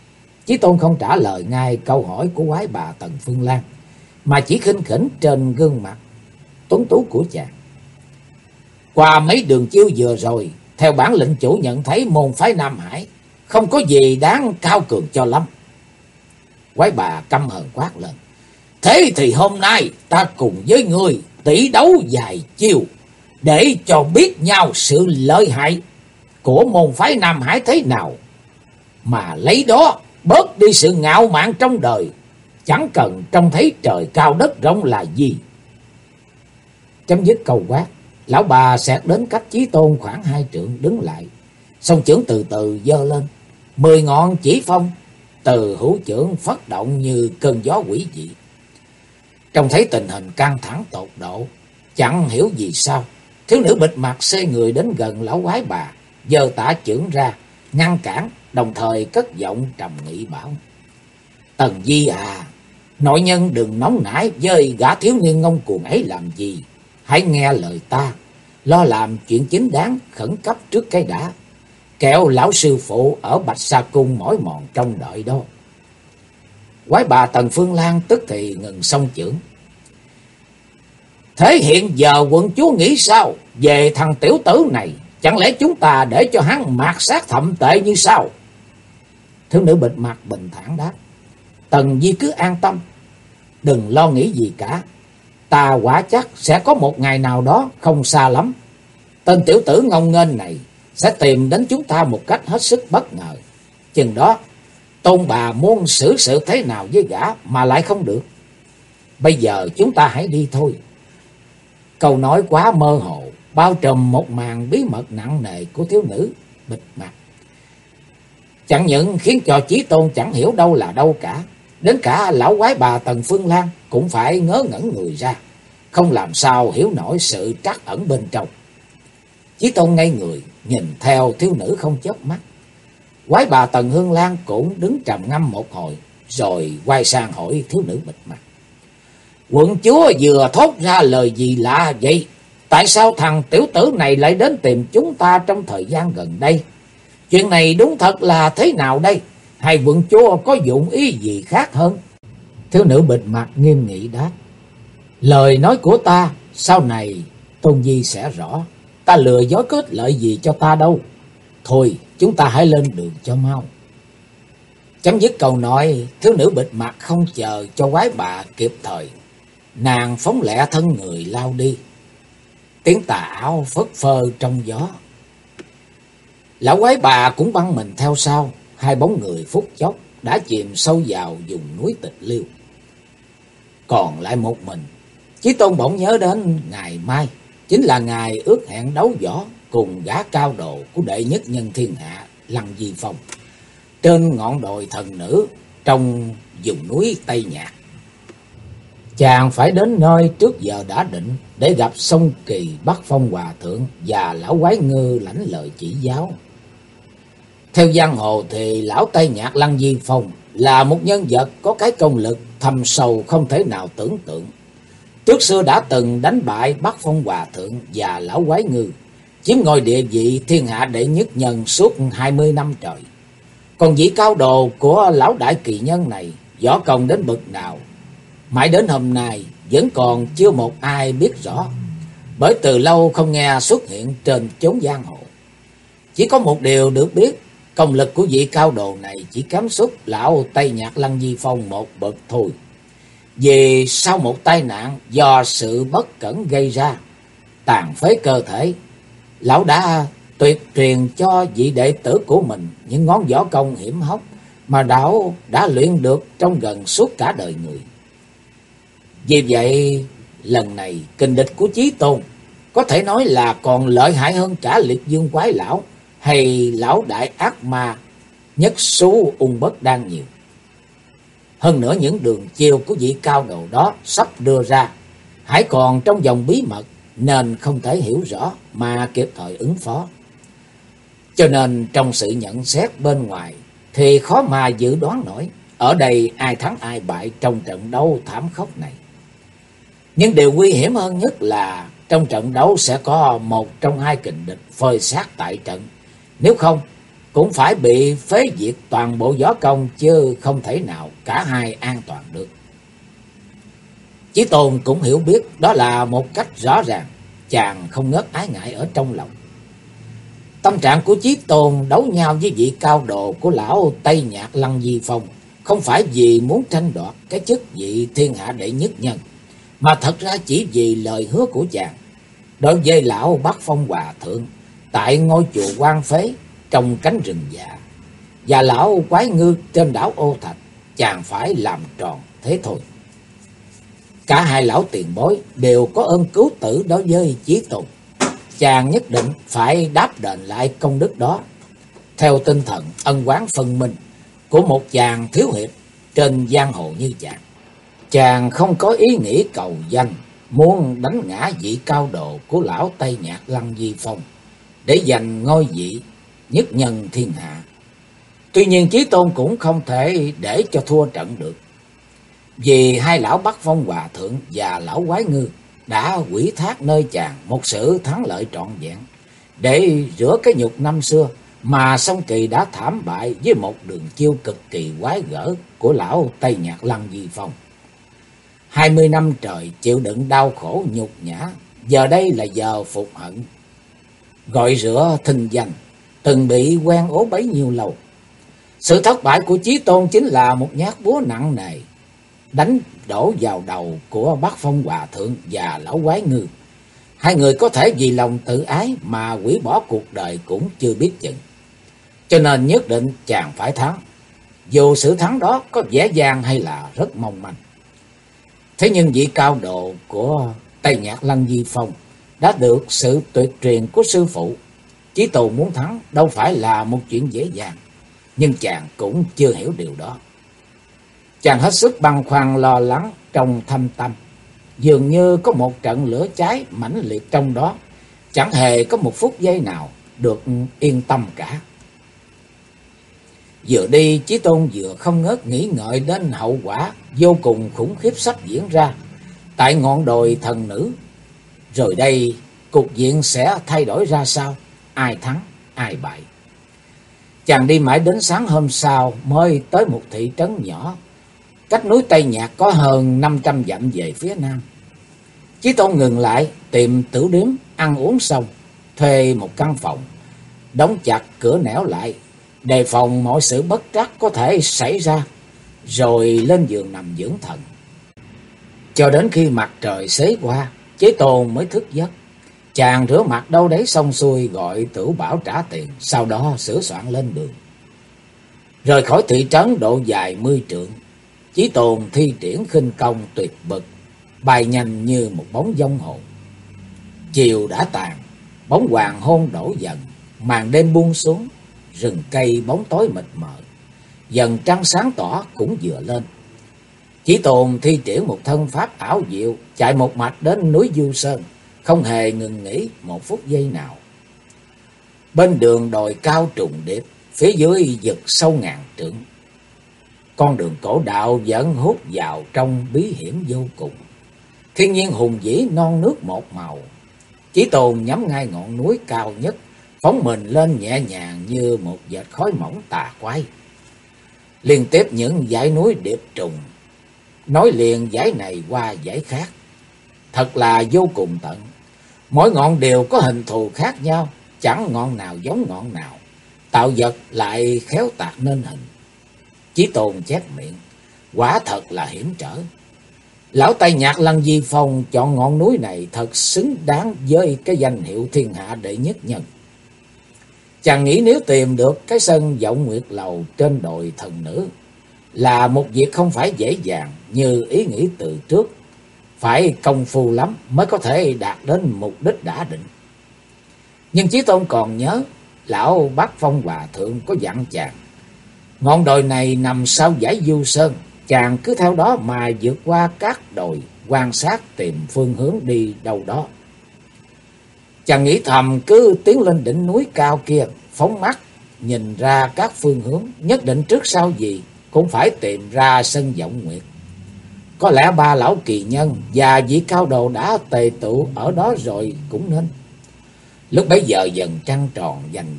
Chí Tôn không trả lời ngay câu hỏi của quái bà Tần Phương Lan, mà chỉ khinh khỉnh trên gương mặt tuấn tú của chàng. Qua mấy đường chiêu vừa rồi, theo bản lệnh chủ nhận thấy môn phái Nam Hải không có gì đáng cao cường cho lắm. Quái bà căm hờn quát lên. Thế thì hôm nay ta cùng với ngươi tỷ đấu vài chiêu, để cho biết nhau sự lợi hại của môn phái Nam Hải thế nào, mà lấy đó bớt đi sự ngạo mạn trong đời, chẳng cần trông thấy trời cao đất rộng là gì. Chấm dứt câu quát, lão bà xẹt đến cách Chí Tôn khoảng 2 trượng đứng lại, song chưởng từ từ giơ lên, 10 ngọn chỉ phong từ hữu chưởng phất động như cơn gió quỷ dị. Trông thấy tình hình căng thẳng tột độ, chẳng hiểu vì sao thiếu nữ bịt mặt xê người đến gần lão quái bà, giơ tả chưởng ra ngăn cản, đồng thời cất giọng trầm nghị bảo. Tần Di à, nội nhân đừng nóng nảy với gã thiếu niên ngông cuồng ấy làm gì. Hãy nghe lời ta, lo làm chuyện chính đáng khẩn cấp trước cái đã, kẻo lão sư phụ ở Bạch Sa Cung mỏi mòn trong đợi đó. Quái bà Tần Phương Lan tức thì ngừng song chưởng. Thế hiện giờ quận chúa nghĩ sao về thằng tiểu tử này? Chẳng lẽ chúng ta để cho hắn mạt sát thậm tệ như sao? Thiếu nữ bịt mặt bình thản đáp. Tần Di cứ an tâm, đừng lo nghĩ gì cả. Ta quả chắc sẽ có một ngày nào đó không xa lắm, tên tiểu tử ngông nghênh này sẽ tìm đến chúng ta một cách hết sức bất ngờ. Chừng đó tôn bà muốn xử sự thế nào với gã mà lại không được. Bây giờ chúng ta hãy đi thôi. Câu nói quá mơ hồ, bao trùm một màn bí mật nặng nề của thiếu nữ bịt mặt, chẳng những khiến cho Chí Tôn chẳng hiểu đâu là đâu cả, đến cả lão quái bà Tần Phương Lan cũng phải ngớ ngẩn người ra, không làm sao hiểu nổi sự trắc ẩn bên trong. Chí Tôn ngây người nhìn theo thiếu nữ không chớp mắt. Quái bà Tần Hương Lan cũng đứng trầm ngâm một hồi, rồi quay sang hỏi thiếu nữ bịt mặt. Quận chúa vừa thốt ra lời gì lạ vậy? Tại sao thằng tiểu tử này lại đến tìm chúng ta trong thời gian gần đây? Chuyện này đúng thật là thế nào đây? Hay quận chúa có dụng ý gì khác hơn? Thiếu nữ bịt mặt nghiêm nghị đáp. Lời nói của ta sau này Tôn Di sẽ rõ. Ta lừa dối có ích lợi gì cho ta đâu. Thôi chúng ta hãy lên đường cho mau. Chấm dứt câu nói, thiếu nữ bịt mặt không chờ cho quái bà kịp thời, nàng phóng lẹ thân người lao đi. Tiếng tà áo phất phơ trong gió. Lão quái bà cũng băng mình theo sau. Hai bóng người phút chốc đã chìm sâu vào vùng núi Tịch Liêu. Còn lại một mình, Chí Tôn bỗng nhớ đến ngày mai chính là ngày ước hẹn đấu võ cùng gã cao đồ của đệ nhất nhân thiên hạ Lăng Di Phong trên ngọn đồi thần nữ trong vùng núi Tây Nhạc. Chàng phải đến nơi trước giờ đã định để gặp Song Kỳ Bắc Phong Hòa Thượng và lão quái ngư lãnh lời chỉ giáo. Theo giang hồ thì lão Tây Nhạc Lăng Di Phong là một nhân vật có cái công lực thâm sâu không thể nào tưởng tượng. Trước xưa đã từng đánh bại Bắc Phong Hòa Thượng và lão quái ngư, chiếm ngôi địa vị thiên hạ đệ nhất nhân suốt 20 năm trời. Còn vị cao đồ của lão đại kỳ nhân này võ công đến bậc nào, mãi đến hôm nay vẫn còn chưa một ai biết rõ, bởi từ lâu không nghe xuất hiện trên chốn giang hồ. Chỉ có một điều được biết, công lực của vị cao đồ này chỉ kém sút lão Tây Nhạc Lăng Di Phong một bậc thôi. Vì sau một tai nạn do sự bất cẩn gây ra, tàn phế cơ thể, lão đã tuyệt truyền cho vị đệ tử của mình những ngón võ công hiểm hóc mà lão đã luyện được trong gần suốt cả đời người. Vì vậy, lần này kình địch của Chí Tôn có thể nói là còn lợi hại hơn cả Liệt Dương Quái Lão hay lão đại ác ma Nhất Xú Ung Bất Đan nhiều. Hơn nữa những đường chiêu của vị cao đồ đó sắp đưa ra hãy còn trong vòng bí mật, nên không thể hiểu rõ mà kịp thời ứng phó. Cho nên trong sự nhận xét bên ngoài thì khó mà dự đoán nổi ở đây ai thắng ai bại trong trận đấu thảm khốc này. Nhưng điều nguy hiểm hơn nhất là trong trận đấu sẽ có một trong hai kình địch phơi xác tại trận. Nếu không cũng phải bị phế diệt toàn bộ võ công, chứ không thể nào cả hai an toàn được. Chí Tôn cũng hiểu biết đó là một cách rõ ràng, chàng không ngớt ái ngại ở trong lòng. Tâm trạng của Chí Tôn đấu nhau với vị cao đồ của lão Tây Nhạc Lăng Di Phong không phải vì muốn tranh đoạt cái chức vị thiên hạ đệ nhất nhân, mà thật ra chỉ vì lời hứa của chàng. Đối với lão Bắc Phong Hòa Thượng tại ngôi chùa Quan Phế trong cánh rừng già, và lão Quái Ngư trên đảo Ô Thạch, chàng phải làm tròn thế thôi. Cả hai lão tiền bối đều có ơn cứu tử đối với Chí Tôn, chàng nhất định phải đáp đền lại công đức đó, theo tinh thần ân oán phân minh của một chàng thiếu hiệp trên giang hồ như chàng. Chàng không có ý nghĩ cầu danh, muốn đánh ngã vị cao độ của lão Tây Nhạc Lăng Di Phong để giành ngôi vị nhất nhân thiên hạ. Tuy nhiên Chí Tôn cũng không thể để cho thua trận được, vì hai lão Bắc Phong Hòa Thượng và lão Quái Ngư đã ủy thác nơi chàng một sự thắng lợi trọn vẹn, để rửa cái nhục năm xưa mà Song Kỳ đã thảm bại với một đường chiêu cực kỳ quái gở của lão Tây Nhạc Lăng Di Phong. 20 năm trời chịu đựng đau khổ nhục nhã, giờ đây là giờ phục hận, gọi rửa thinh danh, từng bị quen ố bấy nhiêu lâu. Sự thất bại của Chí Tôn chính là một nhát búa nặng nề đánh đổ vào đầu của Bắc Phong Hòa Thượng và lão Quái Ngư. Hai người có thể vì lòng tự ái mà hủy bỏ cuộc đời cũng chưa biết chừng. Cho nên nhất định chàng phải thắng, dù sự thắng đó có dễ dàng hay là rất mong manh. Thế nhưng vị cao độ của Tây Nhạc Lăng Di Phong đã được sự tuyệt truyền của sư phụ. Chí Tôn muốn thắng đâu phải là một chuyện dễ dàng, nhưng chàng cũng chưa hiểu điều đó. Chàng hết sức băn khoăn lo lắng trong thâm tâm, dường như có một trận lửa cháy mãnh liệt trong đó, chẳng hề có một phút giây nào được yên tâm cả. Vừa đi, Chí Tôn vừa không ngớt nghĩ ngợi đến hậu quả vô cùng khủng khiếp sắp diễn ra tại ngọn đồi thần nữ. Rồi đây cục diện sẽ thay đổi ra sao, ai thắng ai bại. Chàng đi mãi đến sáng hôm sau mới tới một thị trấn nhỏ, cách núi Tây Nhạc có hơn 500 dặm về phía nam. Chí Tôn ngừng lại tìm tửu điếm ăn uống xong, thuê một căn phòng, đóng chặt cửa nẻo lại, đề phòng mọi sự bất trắc có thể xảy ra, rồi lên giường nằm dưỡng thần. Cho đến khi mặt trời xế qua, Chí Tôn mới thức giấc. Chàng rửa mặt đâu đấy xong xuôi, gọi Tửu Bảo trả tiền, sau đó sửa soạn lên đường. Rời khỏi thị trấn độ dài 10 trượng, Chí Tôn thi triển khinh công tuyệt bậc, bay nhanh như một bóng vong hồn. Chiều đã tàn, bóng hoàng hôn đổ dần, màn đêm buông xuống, rừng cây bóng tối mịt mờ, dần trăng sáng tỏ cũng vừa lên. Chí Tôn thi triển một thân pháp ảo diệu, chạy một mạch đến núi Du Sơn, không hề ngừng nghỉ một phút giây nào. Bên đường đồi cao trùng điệp, phía dưới vực sâu ngàn trượng. Con đường cổ đạo vẫn hút vào trong bí hiểm vô cùng. Thiên nhiên hùng vĩ non nước một màu. Chí Tôn nhắm ngay ngọn núi cao nhất, phóng mình lên nhẹ nhàng như một vệt khói mỏng tà quái. Liên tiếp những dãy núi điệp trùng, nối liền dãy này qua dãy khác, thật là vô cùng tận. Mỗi ngọn đều có hình thù khác nhau, chẳng ngọn nào giống ngọn nào, tạo vật lại khéo tạc nên hình. Chí Tôn chép miệng, quả thật là hiểm trở. Lão Tây Nhạc Lăng Di Phong chọn ngọn núi này thật xứng đáng với cái danh hiệu thiên hạ đệ nhất nhân. Chàng nghĩ nếu tìm được cái sân Vọng Nguyệt Lầu trên đồi thần nữ là một việc không phải dễ dàng như ý nghĩ từ trước, phải công phu lắm mới có thể đạt đến mục đích đã định. Nhưng Chí Tôn còn nhớ lão Bắc Phong Hòa Thượng có dặn chàng, ngọn đồi này nằm sau dãy Du Sơn, chàng cứ theo đó mà vượt qua các đồi, quan sát tìm phương hướng đi đâu đó. Chàng nghĩ thầm cứ tiến lên đỉnh núi cao kia, phóng mắt nhìn ra các phương hướng, nhất định trước sau gì cũng phải tìm ra sân Vọng Nguyệt. Có lẽ ba lão kỳ nhân và vị cao đồ đã tề tụ ở đó rồi cũng nên. Lúc bấy giờ dần trăng tròn vành vạch,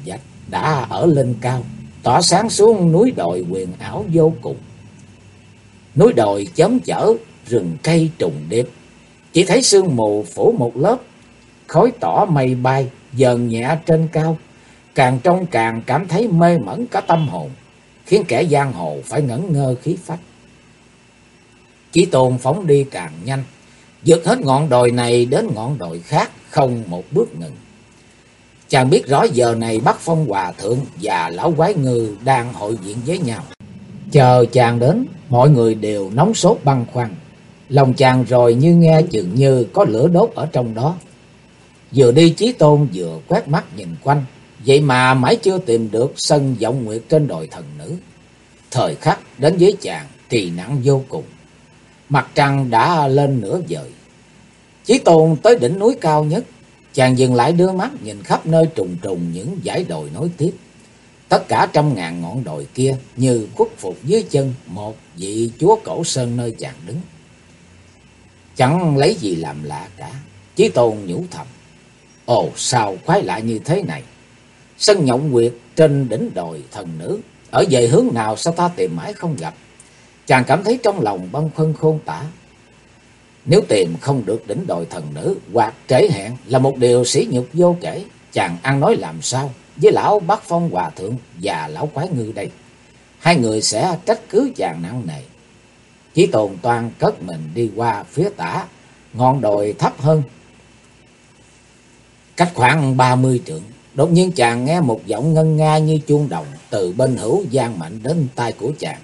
đã ở lên cao, tỏa sáng xuống núi đồi huyền ảo vô cùng. Núi đồi chớm chở, rừng cây trùng điệp, chỉ thấy sương mù phủ một lớp, khói tỏ mây bay dần nhẹ trên cao, càng trông càng cảm thấy mê mẩn cả tâm hồn, khiến kẻ giang hồ phải ngẩn ngơ khí phách. Chí Tôn phóng đi càng nhanh, vượt hết ngọn đồi này đến ngọn đồi khác, không một bước ngừng. Chàng biết rõ giờ này Bắc Phong Hòa Thượng và Lão Quái Ngư đang hội diện với nhau. Chờ chàng đến, mọi người đều nóng sốt băn khoăn. Lòng chàng rồi như nghe chừng như có lửa đốt ở trong đó. Vừa đi Chí Tôn vừa quét mắt nhìn quanh, vậy mà mãi chưa tìm được sân Vọng Nguyệt trên đồi thần nữ. Thời khắc đến với chàng thì nặng vô cùng. Mặt trăng đã lên nửa vời. Chí Tôn tới đỉnh núi cao nhất, chàng dừng lại đưa mắt nhìn khắp nơi trùng trùng những dãy đồi nối tiếp. Tất cả trăm ngàn ngọn đồi kia như khuất phục dưới chân một vị chúa cổ sơn nơi chàng đứng. Chẳng lấy gì làm lạ cả, Chí Tôn nhủ thầm: ồ, sao khoái lạ như thế này? Sân Vọng Nguyệt trên đỉnh đồi thần nữ, ở về hướng nào sao ta tìm mãi không gặp? Chàng cảm thấy trong lòng bâng khuâng khôn tả. Nếu tìm không được đỉnh đồi thần nữ hoặc trễ hẹn là một điều sỉ nhục vô kể, chàng ăn nói làm sao với lão Bắc Phong Hòa Thượng và Lão Quái Ngư đây? Hai người sẽ trách cứ chàng nặng nề. Chí Tôn toan cất mình đi qua phía tả ngọn đồi thấp hơn, cách khoảng 30 trượng. Đột nhiên chàng nghe một giọng ngân nga như chuông đồng từ bên hữu vang mạnh đến tai của chàng: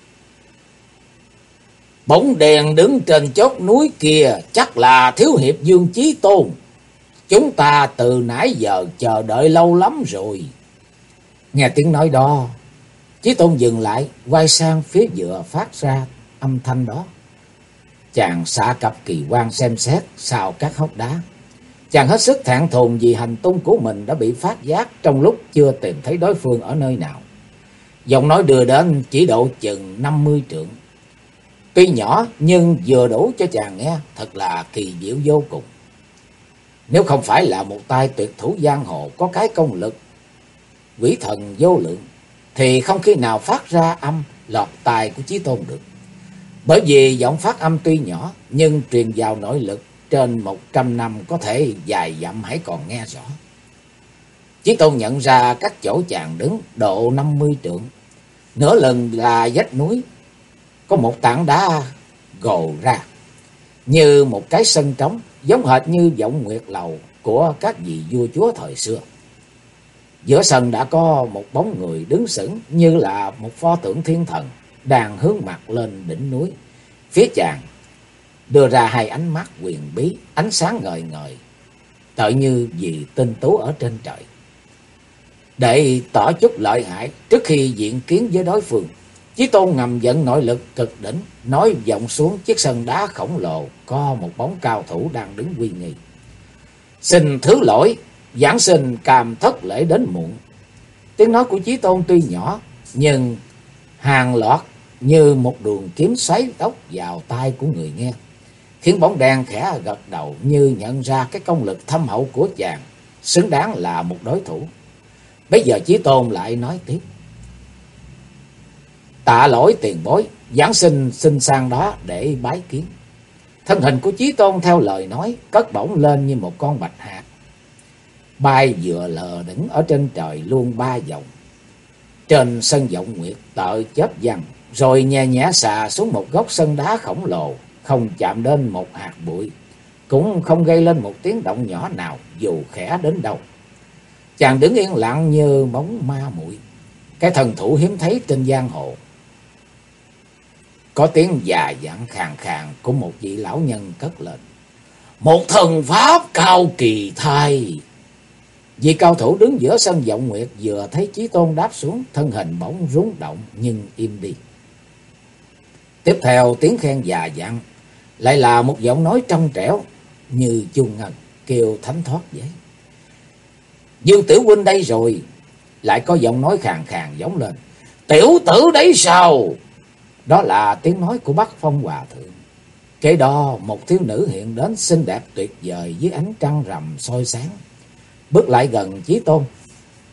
bóng đèn đứng trên chót núi kia chắc là thiếu hiệp Dương Chí Tôn. Chúng ta từ nãy giờ chờ đợi lâu lắm rồi. Nghe tiếng nói đó, Chí Tôn dừng lại, quay sang phía vừa phát ra âm thanh đó. Chàng xạ cặp kỳ quan xem xét sau các hốc đá. Chàng hết sức thẹn thùng vì hành tung của mình đã bị phát giác trong lúc chưa tìm thấy đối phương ở nơi nào. Giọng nói đưa đến chỉ độ chừng 50 trượng. Tuy nhỏ nhưng vừa đủ cho chàng nghe thật là kỳ diệu vô cùng. Nếu không phải là một tay tuyệt thủ giang hồ có cái công lực quỷ thần vô lượng, thì không khi nào phát ra âm lọt tai của Chí Tôn được. Bởi vì giọng phát âm tuy nhỏ nhưng truyền vào nội lực trên 100 năm có thể dài dặm hãy còn nghe rõ. Chí Tôn nhận ra các chỗ chàng đứng độ 50 trượng, nửa lần là vách núi, có một tảng đá gồ ra như một cái sân trống, giống hệt như Vọng Nguyệt lầu của các vị vua chúa thời xưa. Giữa sân đã có một bóng người đứng sững như là một pho tượng thiên thần, đang hướng mặt lên đỉnh núi. Phía chàng đưa ra hai ánh mắt huyền bí, ánh sáng ngời ngời, tựa như vì tinh tú ở trên trời. Để tỏ chút lợi hại trước khi diện kiến với đối phương, Chí Tôn ngầm vận nội lực cực đỉnh, nói vọng xuống chiếc sân đá khổng lồ có một bóng cao thủ đang đứng uy nghi. Xin thứ lỗi, giảng sinh càm thất lễ đến muộn. Tiếng nói của Chí Tôn tuy nhỏ nhưng hàng lọt như một đường kiếm xoáy tóc vào tai của người nghe, khiến bóng đen khẽ gật đầu như nhận ra cái công lực thâm hậu của chàng, xứng đáng là một đối thủ. Bây giờ Chí Tôn lại nói tiếp: tạ lỗi tiền bối, giảng sinh xin sang đó để bái kiến. Thân hình của Chí Tôn theo lời nói cất bổng lên như một con bạch hạc, bay vừa lờ đỉnh ở trên trời luôn 3 vòng. Trên sân Vọng Nguyệt tợ chớp văng, rồi nhẹ nhẹ xà xuống một góc sân đá khổng lồ, không chạm đến một hạt bụi, cũng không gây lên một tiếng động nhỏ nào dù khẽ đến đâu. Chàng đứng yên lặng như bóng ma muội, cái thần thủ hiếm thấy trên giang hồ. Có tiếng già dặn khàn khàn của một vị lão nhân cất lên: một thần pháp cao kỳ thay. Vị cao thủ đứng giữa sân Vọng Nguyệt vừa thấy Chí Tôn đáp xuống, thân hình bỗng rung động nhưng im đi. Tiếp theo tiếng khen già dặn lại là một giọng nói trong trẻo như chuông ngân kêu thánh thoát vậy: Dương tiểu huynh đây rồi. Lại có giọng nói khàn khàn vọng lên: tiểu tử đấy sao? Đó là tiếng nói của Bắc Phong Hòa Thượng. Kế đó một thiếu nữ hiện đến xinh đẹp tuyệt vời dưới ánh trăng rằm soi sáng, bước lại gần Chí Tôn.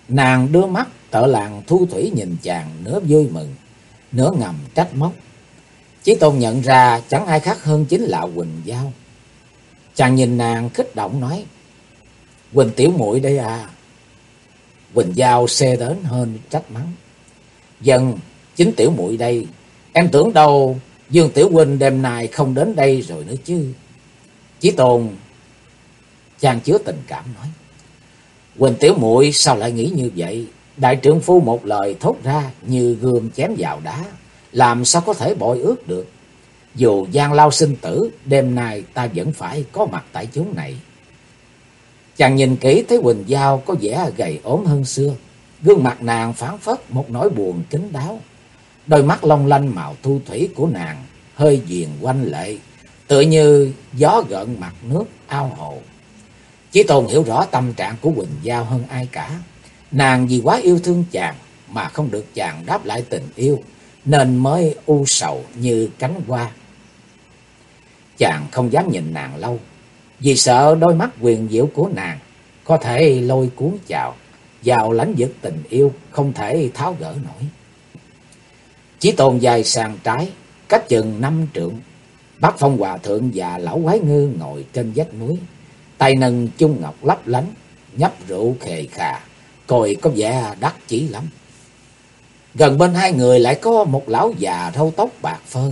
Nàng đưa mắt tợ làng thu thủy nhìn chàng, nửa vui mừng, nửa ngầm trách móc. Chí Tôn nhận ra chẳng ai khác hơn chính là Quỳnh Giao. Chàng nhìn nàng kích động nói: Quỳnh tiểu muội đây à. Quỳnh Giao xê đến hơn trách mắng: Dân, chính tiểu muội đây. Em tưởng đâu Dương tiểu huynh đêm nay không đến đây rồi nữa chứ. Chí Tôn chàng chứa tình cảm nói: Quỳnh tiểu muội sao lại nghĩ như vậy? Đại trượng phu một lời thốt ra như gươm chém vào đá, làm sao có thể bội ước được. Dù gian lao sinh tử, đêm nay ta vẫn phải có mặt tại chốn này. Chàng nhìn kỹ thấy Quỳnh Giao có vẻ gầy ốm hơn xưa. Gương mặt nàng phảng phất một nỗi buồn kín đáo. Đôi mắt long lanh màu thu thủy của nàng hơi viền quanh lệ, tựa như gió gợn mặt nước ao hồ. Chí Tôn hiểu rõ tâm trạng của Quỳnh Giao hơn ai cả. Nàng vì quá yêu thương chàng mà không được chàng đáp lại tình yêu, nên mới u sầu như cánh hoa. Chàng không dám nhìn nàng lâu, vì sợ đôi mắt huyền diệu của nàng có thể lôi cuốn chàng vào lãnh vực tình yêu không thể tháo gỡ nổi. Chí Tôn dài sang trái, cách chừng 5 trượng. Bác Phong Hòa Thượng và Lão Quái Ngư ngồi trên vách núi, tay nâng chung ngọc lấp lánh, nhấp rượu khề khà, coi có vẻ đắc chí lắm. Gần bên hai người lại có một lão già râu tóc bạc phơ,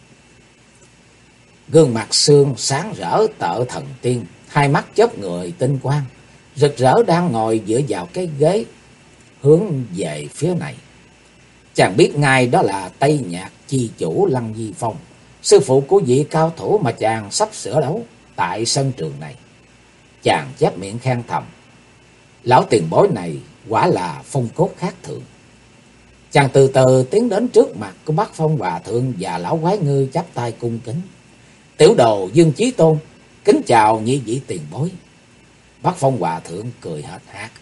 gương mặt xương sáng rỡ tợ thần tiên, hai mắt chớp người tinh quang, rực rỡ đang ngồi dựa vào cái ghế hướng về phía này. Chàng biết ngay đó là Tây Nhạc chi chủ Lăng Di Phong, sư phụ của vị cao thủ mà chàng sắp sửa đấu tại sân trường này. Chàng chép miệng khen thầm: Lão tiền bối này quả là phong cốt khác thường. Chàng từ từ tiến đến trước mặt của Bác Phong Hòa Thượng và Lão Quái Ngư, chắp tay cung kính: Tiểu đồ Dương Chí Tôn, kính chào nhị vị tiền bối. Bác Phong Hòa Thượng cười hệt hạc: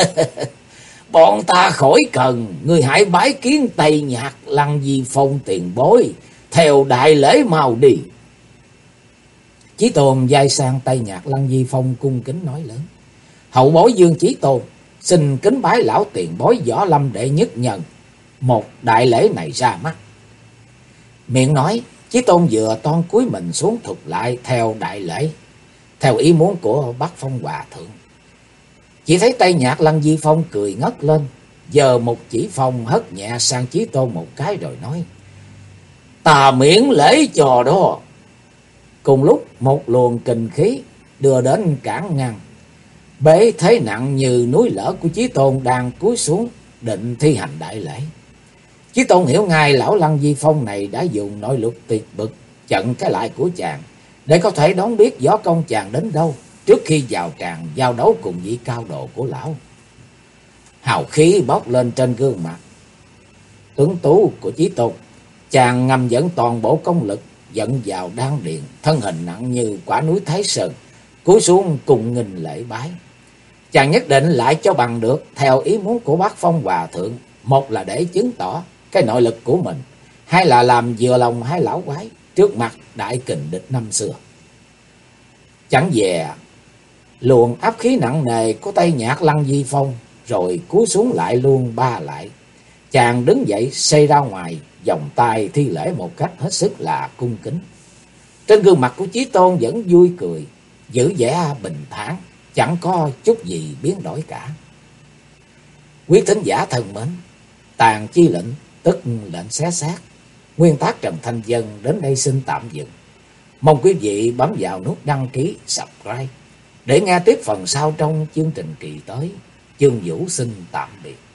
Bọn ta khỏi cần, ngươi hãy bái kiến Tây Nhạc Lăng Di Phong tiền bối, theo đại lễ mau đi. Chí Tôn vai sang Tây Nhạc Lăng Di Phong cung kính nói lớn: Hậu bối Dương Chí Tôn, xin kính bái lão tiền bối Võ Lâm đệ nhất nhân một đại lễ này ra mắt. Miệng nói, Chí Tôn vừa toan cúi mình xuống thụt lại theo đại lễ, theo ý muốn của Bác Phong Hòa Thượng. Chỉ thấy Tây Nhạc Lăng Di Phong cười ngất lên, giơ một chỉ phong hất nhẹ sang Chí Tôn một cái rồi nói: Ta miễn lễ cho đó. Cùng lúc một luồng kình khí đưa đến cản ngăn, bế thế nặng như núi lở của Chí Tôn đang cúi xuống định thi hành đại lễ. Chí Tôn hiểu ngay lão Lăng Di Phong này đã dùng nội lực tuyệt bực chặn cái lại của chàng, để có thể đón biết võ công chàng đến đâu trước khi vào tràng giao đấu cùng vị cao độ của lão. Hào khí bốc lên trên gương mặt tuấn tú của Chí Tôn. Chàng ngầm dẫn toàn bộ công lực dẫn vào đan điện, thân hình nặng như quả núi Thái Sơn, cúi xuống cùng nghìn lễ bái. Chàng nhất định lại cho bằng được theo ý muốn của Bác Phong Hòa Thượng, một là để chứng tỏ cái nội lực của mình, hai là làm vừa lòng hai lão quái trước mặt đại kình địch năm xưa. Chẳng dè luồng áp khí nặng nề của Tây Nhạc Lăng Di Phong rồi cúi xuống lại luôn ba lại. Chàng đứng dậy xây ra ngoài, vòng tay thi lễ một cách hết sức là cung kính. Trên gương mặt của Chí Tôn vẫn vui cười, giữ vẻ bình thản, chẳng có chút gì biến đổi cả. Quý thính giả thân mến, Tàn Chi Lệnh tức lệnh xé xác, nguyên tác Trần Thanh Vân đến đây xin tạm dừng. Mong quý vị bấm vào nút đăng ký, subscribe để nghe tiếp phần sau trong chương trình kỳ tới. Chương Vũ xin tạm biệt.